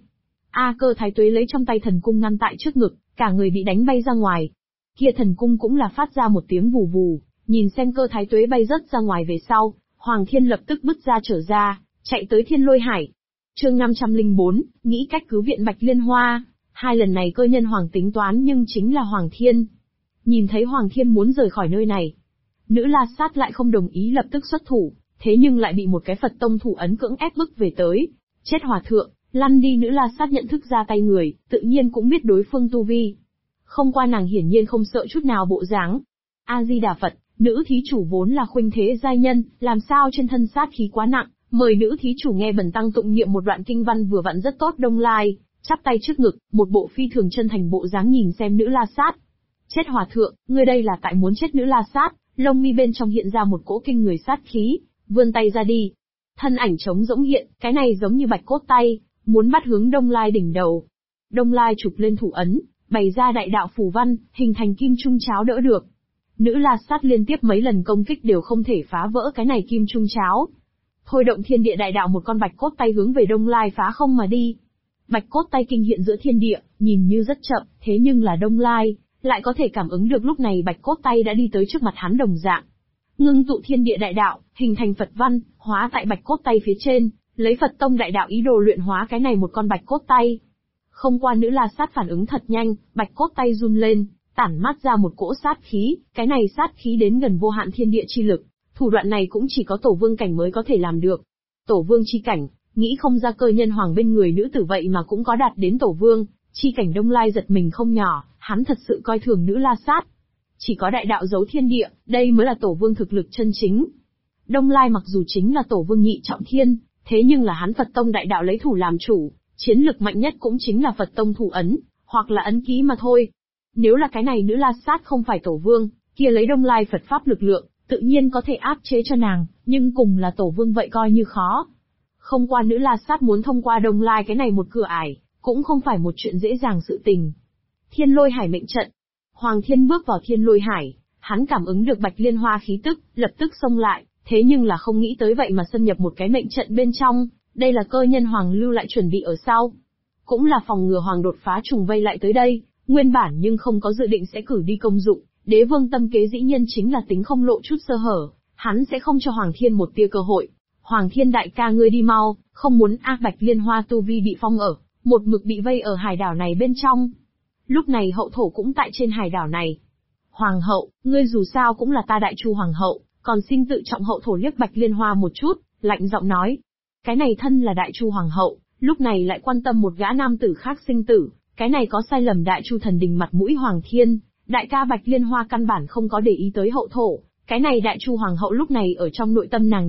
Cơ Thái Tuế lấy trong tay thần cung ngăn tại trước ngực, cả người bị đánh bay ra ngoài. Kia thần cung cũng là phát ra một tiếng vù vù, nhìn xem Cơ Thái Tuế bay rớt ra ngoài về sau, Hoàng Thiên lập tức bứt ra trở ra, chạy tới Thiên Lôi Hải. Chương 504, nghĩ cách cứu viện Bạch Liên Hoa. Hai lần này Cơ Nhân Hoàng tính toán nhưng chính là Hoàng Thiên. Nhìn thấy Hoàng Thiên muốn rời khỏi nơi này, Nữ La Sát lại không đồng ý lập tức xuất thủ, thế nhưng lại bị một cái Phật tông thủ ấn cưỡng ép bức về tới. Chết hòa thượng, lăn đi. Nữ La Sát nhận thức ra tay người, tự nhiên cũng biết đối phương tu vi. Không qua nàng hiển nhiên không sợ chút nào bộ dáng. A-di-đà Phật, nữ thí chủ vốn là khuynh thế giai nhân, làm sao trên thân sát khí quá nặng, mời nữ thí chủ nghe bần tăng tụng niệm một đoạn kinh văn vừa vặn rất tốt. Đông Lai, chắp tay trước ngực, một bộ phi thường chân thành bộ dáng nhìn xem Nữ La Sát. Chết hòa thượng, ngươi đây là tại muốn chết. Nữ La Sát, lông mi bên trong hiện ra một cỗ kinh người sát khí, vươn tay ra đi. Thân ảnh trống rỗng hiện, cái này giống như bạch cốt tay, muốn bắt hướng Đông Lai đỉnh đầu. Đông Lai chụp lên thủ ấn, bày ra đại đạo phù văn, hình thành kim trung cháo đỡ được. Nữ La Sát liên tiếp mấy lần công kích đều không thể phá vỡ cái này kim trung cháo. Thôi động thiên địa đại đạo, một con bạch cốt tay hướng về Đông Lai phá không mà đi. Bạch cốt tay kinh hiện giữa thiên địa, nhìn như rất chậm, thế nhưng là Đông Lai lại có thể cảm ứng được lúc này bạch cốt tay đã đi tới trước mặt hắn đồng dạng. Ngưng tụ thiên địa đại đạo, hình thành Phật văn, hóa tại bạch cốt tay phía trên, lấy Phật tông đại đạo ý đồ luyện hóa cái này một con bạch cốt tay. Không qua Nữ La Sát phản ứng thật nhanh, bạch cốt tay run lên, tản mát ra một cỗ sát khí, cái này sát khí đến gần vô hạn thiên địa chi lực, thủ đoạn này cũng chỉ có tổ vương cảnh mới có thể làm được. Tổ vương chi cảnh, nghĩ không ra Cơ Nhân Hoàng bên người nữ tử vậy mà cũng có đạt đến tổ vương chi cảnh. Đông Lai giật mình không nhỏ, hắn thật sự coi thường Nữ La Sát. Chỉ có đại đạo giấu thiên địa, đây mới là tổ vương thực lực chân chính. Đông Lai mặc dù chính là tổ vương nhị trọng thiên, thế nhưng là hắn Phật tông đại đạo lấy thủ làm chủ, chiến lực mạnh nhất cũng chính là Phật tông thủ ấn, hoặc là ấn ký mà thôi. Nếu là cái này Nữ La Sát không phải tổ vương, kia lấy Đông Lai Phật pháp lực lượng, tự nhiên có thể áp chế cho nàng, nhưng cùng là tổ vương vậy coi như khó. Không qua Nữ La Sát muốn thông qua Đông Lai cái này một cửa ải, cũng không phải một chuyện dễ dàng sự tình. Thiên Lôi Hải mệnh trận. Hoàng Thiên bước vào Thiên Lôi Hải, hắn cảm ứng được Bạch Liên Hoa khí tức, lập tức xông lại, thế nhưng là không nghĩ tới vậy mà xâm nhập một cái mệnh trận bên trong, đây là Cơ Nhân Hoàng lưu lại chuẩn bị ở sau. Cũng là phòng ngừa Hoàng đột phá trùng vây lại tới đây, nguyên bản nhưng không có dự định sẽ cử đi công dụng, Đế Vương tâm kế dĩ nhiên chính là tính không lộ chút sơ hở, hắn sẽ không cho Hoàng Thiên một tia cơ hội. Hoàng Thiên đại ca ngươi đi mau, không muốn Bạch Liên Hoa tu vi bị phong ở, một mực bị vây ở hải đảo này bên trong. Lúc này hậu thổ cũng tại trên hải đảo này. Hoàng hậu, ngươi dù sao cũng là ta Đại Chu hoàng hậu, còn xin tự trọng. Hậu thổ liếc Bạch Liên Hoa một chút, lạnh giọng nói. Cái này thân là Đại Chu hoàng hậu, lúc này lại quan tâm một gã nam tử khác sinh tử, cái này có sai lầm. Đại Chu thần đình mặt mũi Hoàng Thiên, đại ca Bạch Liên Hoa căn bản không có để ý tới hậu thổ, cái này Đại Chu hoàng hậu lúc này ở trong nội tâm nàng